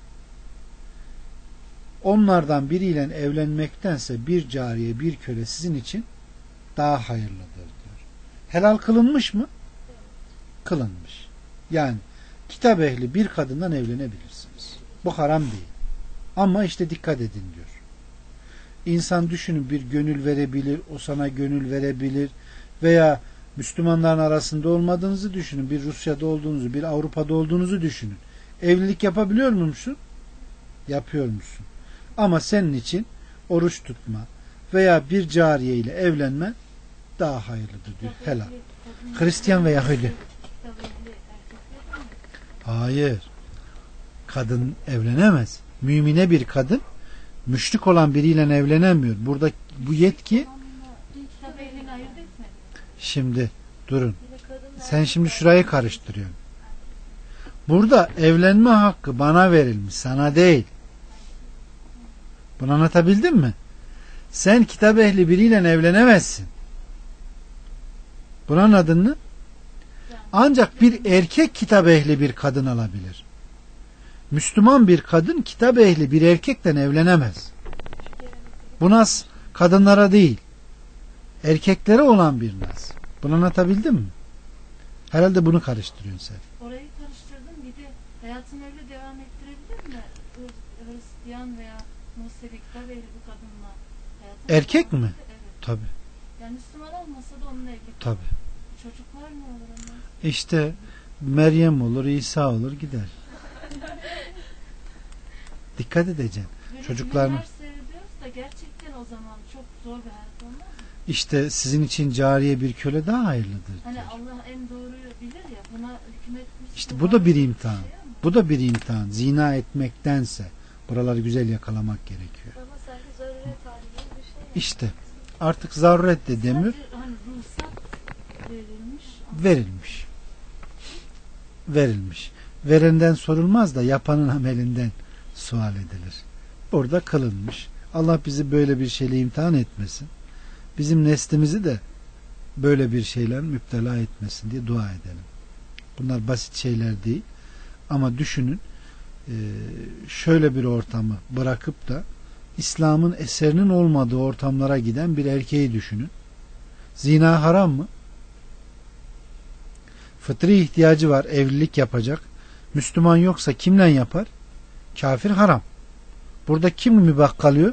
S1: Onlardan biriyle evlenmektense bir cariye, bir köle sizin için daha hayırlıdır diyor. Helal kılınmış mı? Kılınmış. Yani kitap ehli bir kadından evlenebilirsiniz. Bu haram değil. Ama işte dikkat edin diyor. İnsan düşünün bir gönül verebilir, o sana gönül verebilir veya Müslümanların arasında olmadığınızı düşünün. Bir Rusya'da olduğunuzu, bir Avrupa'da olduğunuzu düşünün. Evlilik yapabiliyor musun? Yapıyor musun? Ama senin için oruç tutma veya bir cariye ile evlenme daha hayırlıdır diyor. Helal. Hristiyan ve Yahudi.
S3: Kitap ehli erkekler mi?
S1: Hayır. Kadın evlenemez. Mümine bir kadın müşrik olan biriyle evlenemiyor. Burada bu yetki
S3: Onunla kitap ehlini ayırt etmedi.
S1: şimdi durun.
S3: Bir de kadınlar-
S1: Sen şimdi şurayı karıştırıyorsun. Burada evlenme hakkı bana verilmiş, sana değil. Bunu anlatabildim mi? Sen kitap ehli biriyle evlenemezsin. Bunu anladın mı? Ancak bir erkek kitap ehli bir kadın alabilir. Müslüman bir kadın kitap ehli bir erkekten evlenemez. Bu nas kadınlara değil, erkeklere olan bir nas. Bunu anlatabildim mi? Herhalde bunu karıştırıyorsun sen.
S3: Orayı karıştırdım. Bir de hayatını öyle devam ettirebilir mi? Hır- Hristiyan veya Musevi kitap ehli bu kadınla hayatını
S1: Erkek
S3: devam
S1: mi?
S3: etti. Evet.
S1: Tabi,
S3: Yani Müslüman olmasa da onunla evli.
S1: tabi.
S3: Çocuklar ne olur ondan?
S1: İşte Meryem olur, İsa olur gider. Dikkat edeceksin.
S3: Böyle
S1: Çocuklarını-
S3: filmler seyrediyoruz da gerçekten o zaman çok zor bir hayat olmaz mı?
S1: İşte sizin için cariye bir köle daha hayırlıdır
S3: Hani
S1: diyor.
S3: Allah en doğruyu bilir ya, buna hükmetmiş.
S1: İşte bu da bir imtihan. Bu da bir imtihan. Zina etmektense buraları güzel yakalamak gerekiyor.
S4: Ama sanki zaruret halinde bir şey.
S1: İşte artık zaruret de demiyor,
S3: Sadece hani ruhsat verilmiş.
S1: verilmiş. Verilmiş. Verenden sorulmaz da yapanın amelinden sual edilir. Burada kılınmış. Allah bizi böyle bir şeyle imtihan etmesin. Bizim neslimizi de böyle bir şeyler müptela etmesin diye dua edelim. Bunlar basit şeyler değil. Ama düşünün, şöyle bir ortamı bırakıp da İslam'ın eserinin olmadığı ortamlara giden bir erkeği düşünün. Zina haram mı? Fıtri ihtiyacı var, evlilik yapacak. Müslüman yoksa kimle yapar? Kafir haram. Burada kim mübah kalıyor?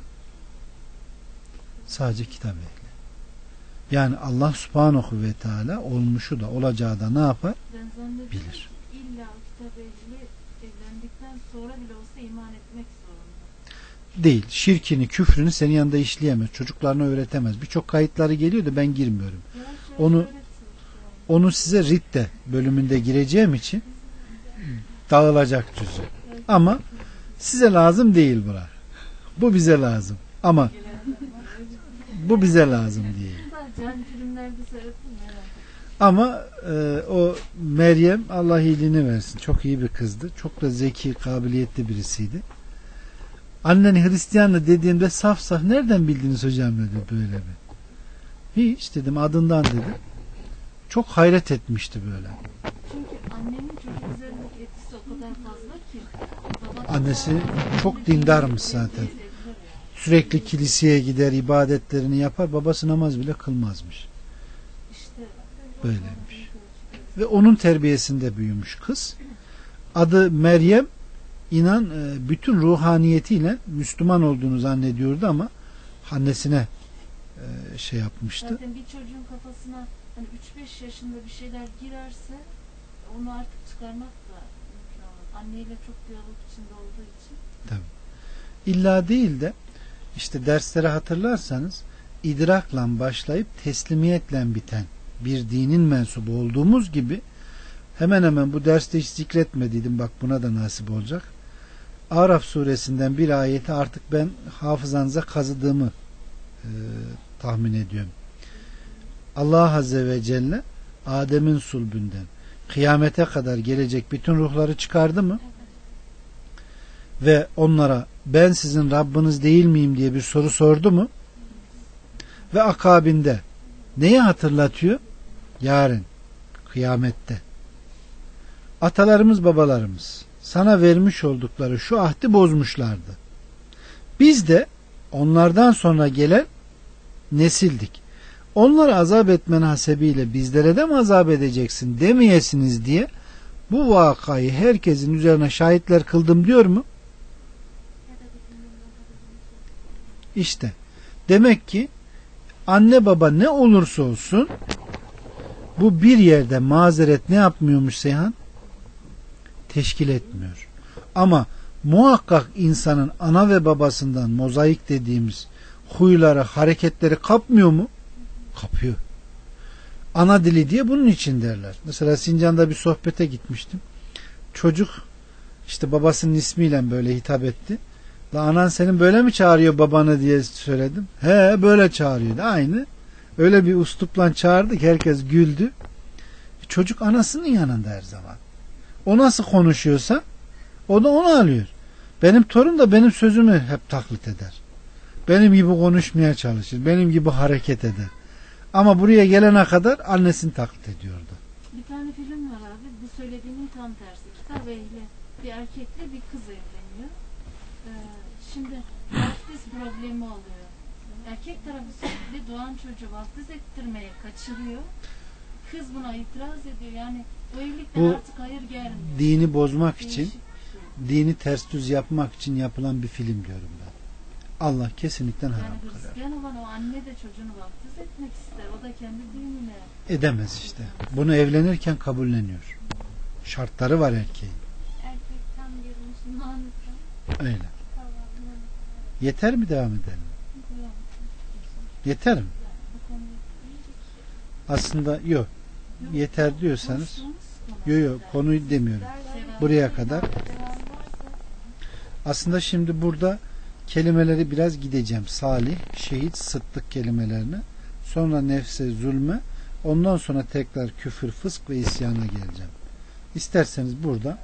S1: Sadece kitap ehli. Yani Allah subhanahu ve teala olmuşu da olacağı da ne yapar?
S3: Ben zannediyorum
S1: Bilir.
S3: ki illa o kitap ehli evlendikten sonra bile olsa iman etmek zorunda.
S1: Değil. Şirkini, küfrünü senin yanında işleyemez. Çocuklarına öğretemez. Birçok kayıtları geliyor da ben girmiyorum.
S3: Yavaş yavaş
S1: Onu-
S3: öğretsin işte.
S1: Onu size Ridde bölümünde gireceğim için dağılacak cüzü. Ama size lazım değil bura. Bu bize lazım. Ama bu bize lazım değil.
S3: Sadece hani filmlerde seyrettim herhalde.
S1: Ama e, o Meryem Allah iyiliğini versin. Çok iyi bir kızdı. Çok da zeki, kabiliyetli birisiydi. Annen Hristiyanlı dediğimde saf saf nereden bildiniz hocam dedi böyle bir. Hiç dedim adından dedi. Çok hayret etmişti böyle.
S3: Çünkü annenin çocuk üzerindeki etkisi o kadar fazla ki. Baba-
S1: Annesi çok dindarmış zaten. Sürekli kiliseye gider, ibadetlerini yapar. Babası namaz bile kılmazmış.
S3: İşte
S1: Böyleymiş. Ve onun terbiyesinde büyümüş kız. Adı Meryem. İnan e, bütün ruhaniyetiyle Müslüman olduğunu zannediyordu ama annesine e, şey yapmıştı.
S3: zaten bir çocuğun kafasına hani üç beş yaşında bir şeyler girerse onu artık çıkarmak da mümkün olmaz. Anneyle çok diyalog içinde olduğu için.
S1: Tabii. İlla değil de işte derslere hatırlarsanız idrakla başlayıp teslimiyetle biten bir dinin mensubu olduğumuz gibi hemen hemen bu derste hiç zikretmediydim, bak buna da nasip olacak. Araf suresinden bir ayeti artık ben hafızanıza kazıdığımı e, tahmin ediyorum. Allah Azze ve Celle Adem'in sulbünden kıyamete kadar gelecek bütün ruhları çıkardı mı? Ve onlara ben sizin Rabbiniz değil miyim diye bir soru sordu mu? Ve akabinde neyi hatırlatıyor? Yarın kıyamette atalarımız babalarımız sana vermiş oldukları şu ahdi bozmuşlardı. Biz de onlardan sonra gelen nesildik. Onları azap etmen hasebiyle bizlere de mi azap edeceksin demeyesiniz diye bu vakayı herkesin üzerine şahitler kıldım diyor mu? İşte demek ki anne baba ne olursa olsun bu bir yerde mazeret ne yapmıyormuş Seyhan? Teşkil etmiyor. Ama muhakkak insanın ana ve babasından mozaik dediğimiz huyları, hareketleri kapmıyor mu? Kapıyor. Ana dili diye bunun için derler. Mesela Sincan'da bir sohbete gitmiştim. Çocuk işte babasının ismiyle böyle hitap etti. La anan senin böyle mi çağırıyor babanı diye söyledim. He böyle çağırıyordu. Aynı. Öyle bir uslupla çağırdık. Herkes güldü. Çocuk anasının yanında her zaman. O nasıl konuşuyorsa o da onu alıyor. Benim torun da benim sözümü hep taklit eder. Benim gibi konuşmaya çalışır. Benim gibi hareket eder. Ama buraya gelene kadar annesini taklit ediyordu.
S3: Bir tane film var abi. Bu söylediğinin tam tersi. Kitap ehli bir erkekle bir kız evleniyor. Ee, şimdi vaftiz problemi oluyor. Erkek tarafı sürekli doğan çocuğu vaftiz ettirmeye kaçırıyor. Kız buna itiraz ediyor. Yani o evlilikten
S1: Bu,
S3: artık hayır gelmiyor.
S1: Dini bozmak
S3: Değişik
S1: için,
S3: bir şey.
S1: dini ters düz yapmak için yapılan bir film diyorum ben. Allah kesinlikle haram
S3: Yani
S1: kılar.
S3: Hristiyan olan o anne de çocuğunu vaftiz etmek ister. O da kendi dinine.
S1: Edemez işte. Bunu evlenirken kabulleniyor. Şartları var erkeğin.
S4: Erkek tam bir Müslümanlıkla.
S1: Öyle. Yeter mi, devam edelim? Yeter mi? Aslında yok. Yeter diyorsanız yok yok konuyu demiyorum. Buraya kadar. Aslında şimdi burada kelimeleri biraz gideceğim. Salih, şehit, sıddık kelimelerine. Sonra nefse, zulme. Ondan sonra tekrar küfür, fısk ve isyana geleceğim. İsterseniz burada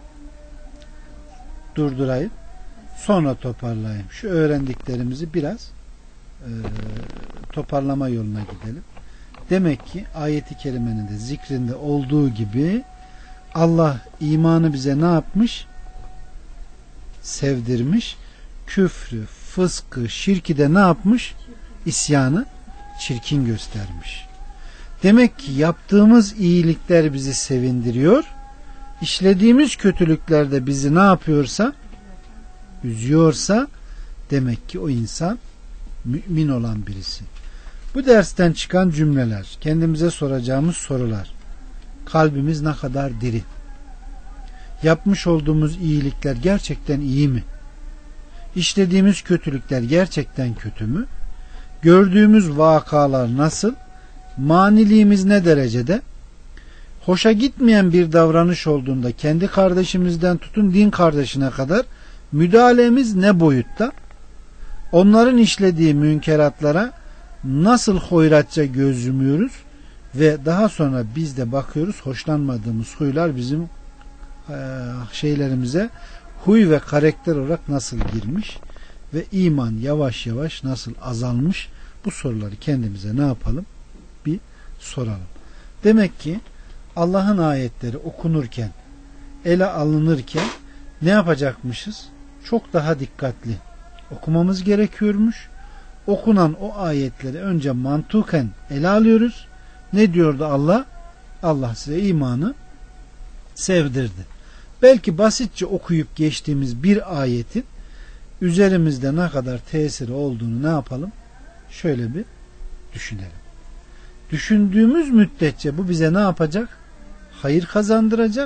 S1: durdurayım. Sonra toparlayayım. Şu öğrendiklerimizi biraz e, toparlama yoluna gidelim. Demek ki ayeti kerimenin de zikrinde olduğu gibi Allah imanı bize ne yapmış? Sevdirmiş. Küfrü, fıskı, şirki de ne yapmış? İsyanı çirkin göstermiş. Demek ki yaptığımız iyilikler bizi sevindiriyor. İşlediğimiz kötülükler de bizi ne yapıyorsa, üzüyorsa demek ki o insan mümin olan birisi. Bu dersten çıkan cümleler, kendimize soracağımız sorular, kalbimiz ne kadar diri? Yapmış olduğumuz iyilikler gerçekten iyi mi? İşlediğimiz kötülükler gerçekten kötü mü? Gördüğümüz vakalar nasıl? Maniliğimiz ne derecede? Hoşa gitmeyen bir davranış olduğunda kendi kardeşimizden tutun din kardeşine kadar müdahalemiz ne boyutta? Onların işlediği münkeratlara nasıl hoyratça göz yumuyoruz ve daha sonra biz de bakıyoruz hoşlanmadığımız huylar bizim e, şeylerimize huy ve karakter olarak nasıl girmiş ve iman yavaş yavaş nasıl azalmış, bu soruları kendimize ne yapalım? Bir soralım. Demek ki Allah'ın ayetleri okunurken, ele alınırken ne yapacakmışız? Çok daha dikkatli okumamız gerekiyormuş. Okunan o ayetleri önce mantuken ele alıyoruz. Ne diyordu Allah? Allah size imanı sevdirdi. Belki basitçe okuyup geçtiğimiz bir ayetin üzerimizde ne kadar tesiri olduğunu ne yapalım? Şöyle bir düşünelim. Düşündüğümüz müddetçe bu bize ne yapacak? Hayır kazandıracak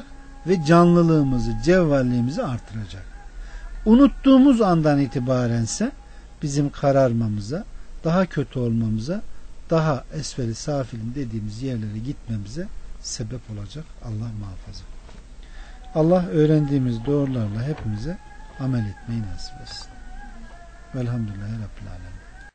S1: ve canlılığımızı, cevvalliğimizi artıracak. Unuttuğumuz andan itibarense bizim kararmamıza, daha kötü olmamıza, daha esferi safilin dediğimiz yerlere gitmemize sebep olacak. Allah muhafaza. Allah öğrendiğimiz doğrularla hepimize amel etmeyi nasip etsin. Velhamdülillahi Rabbil Alemin.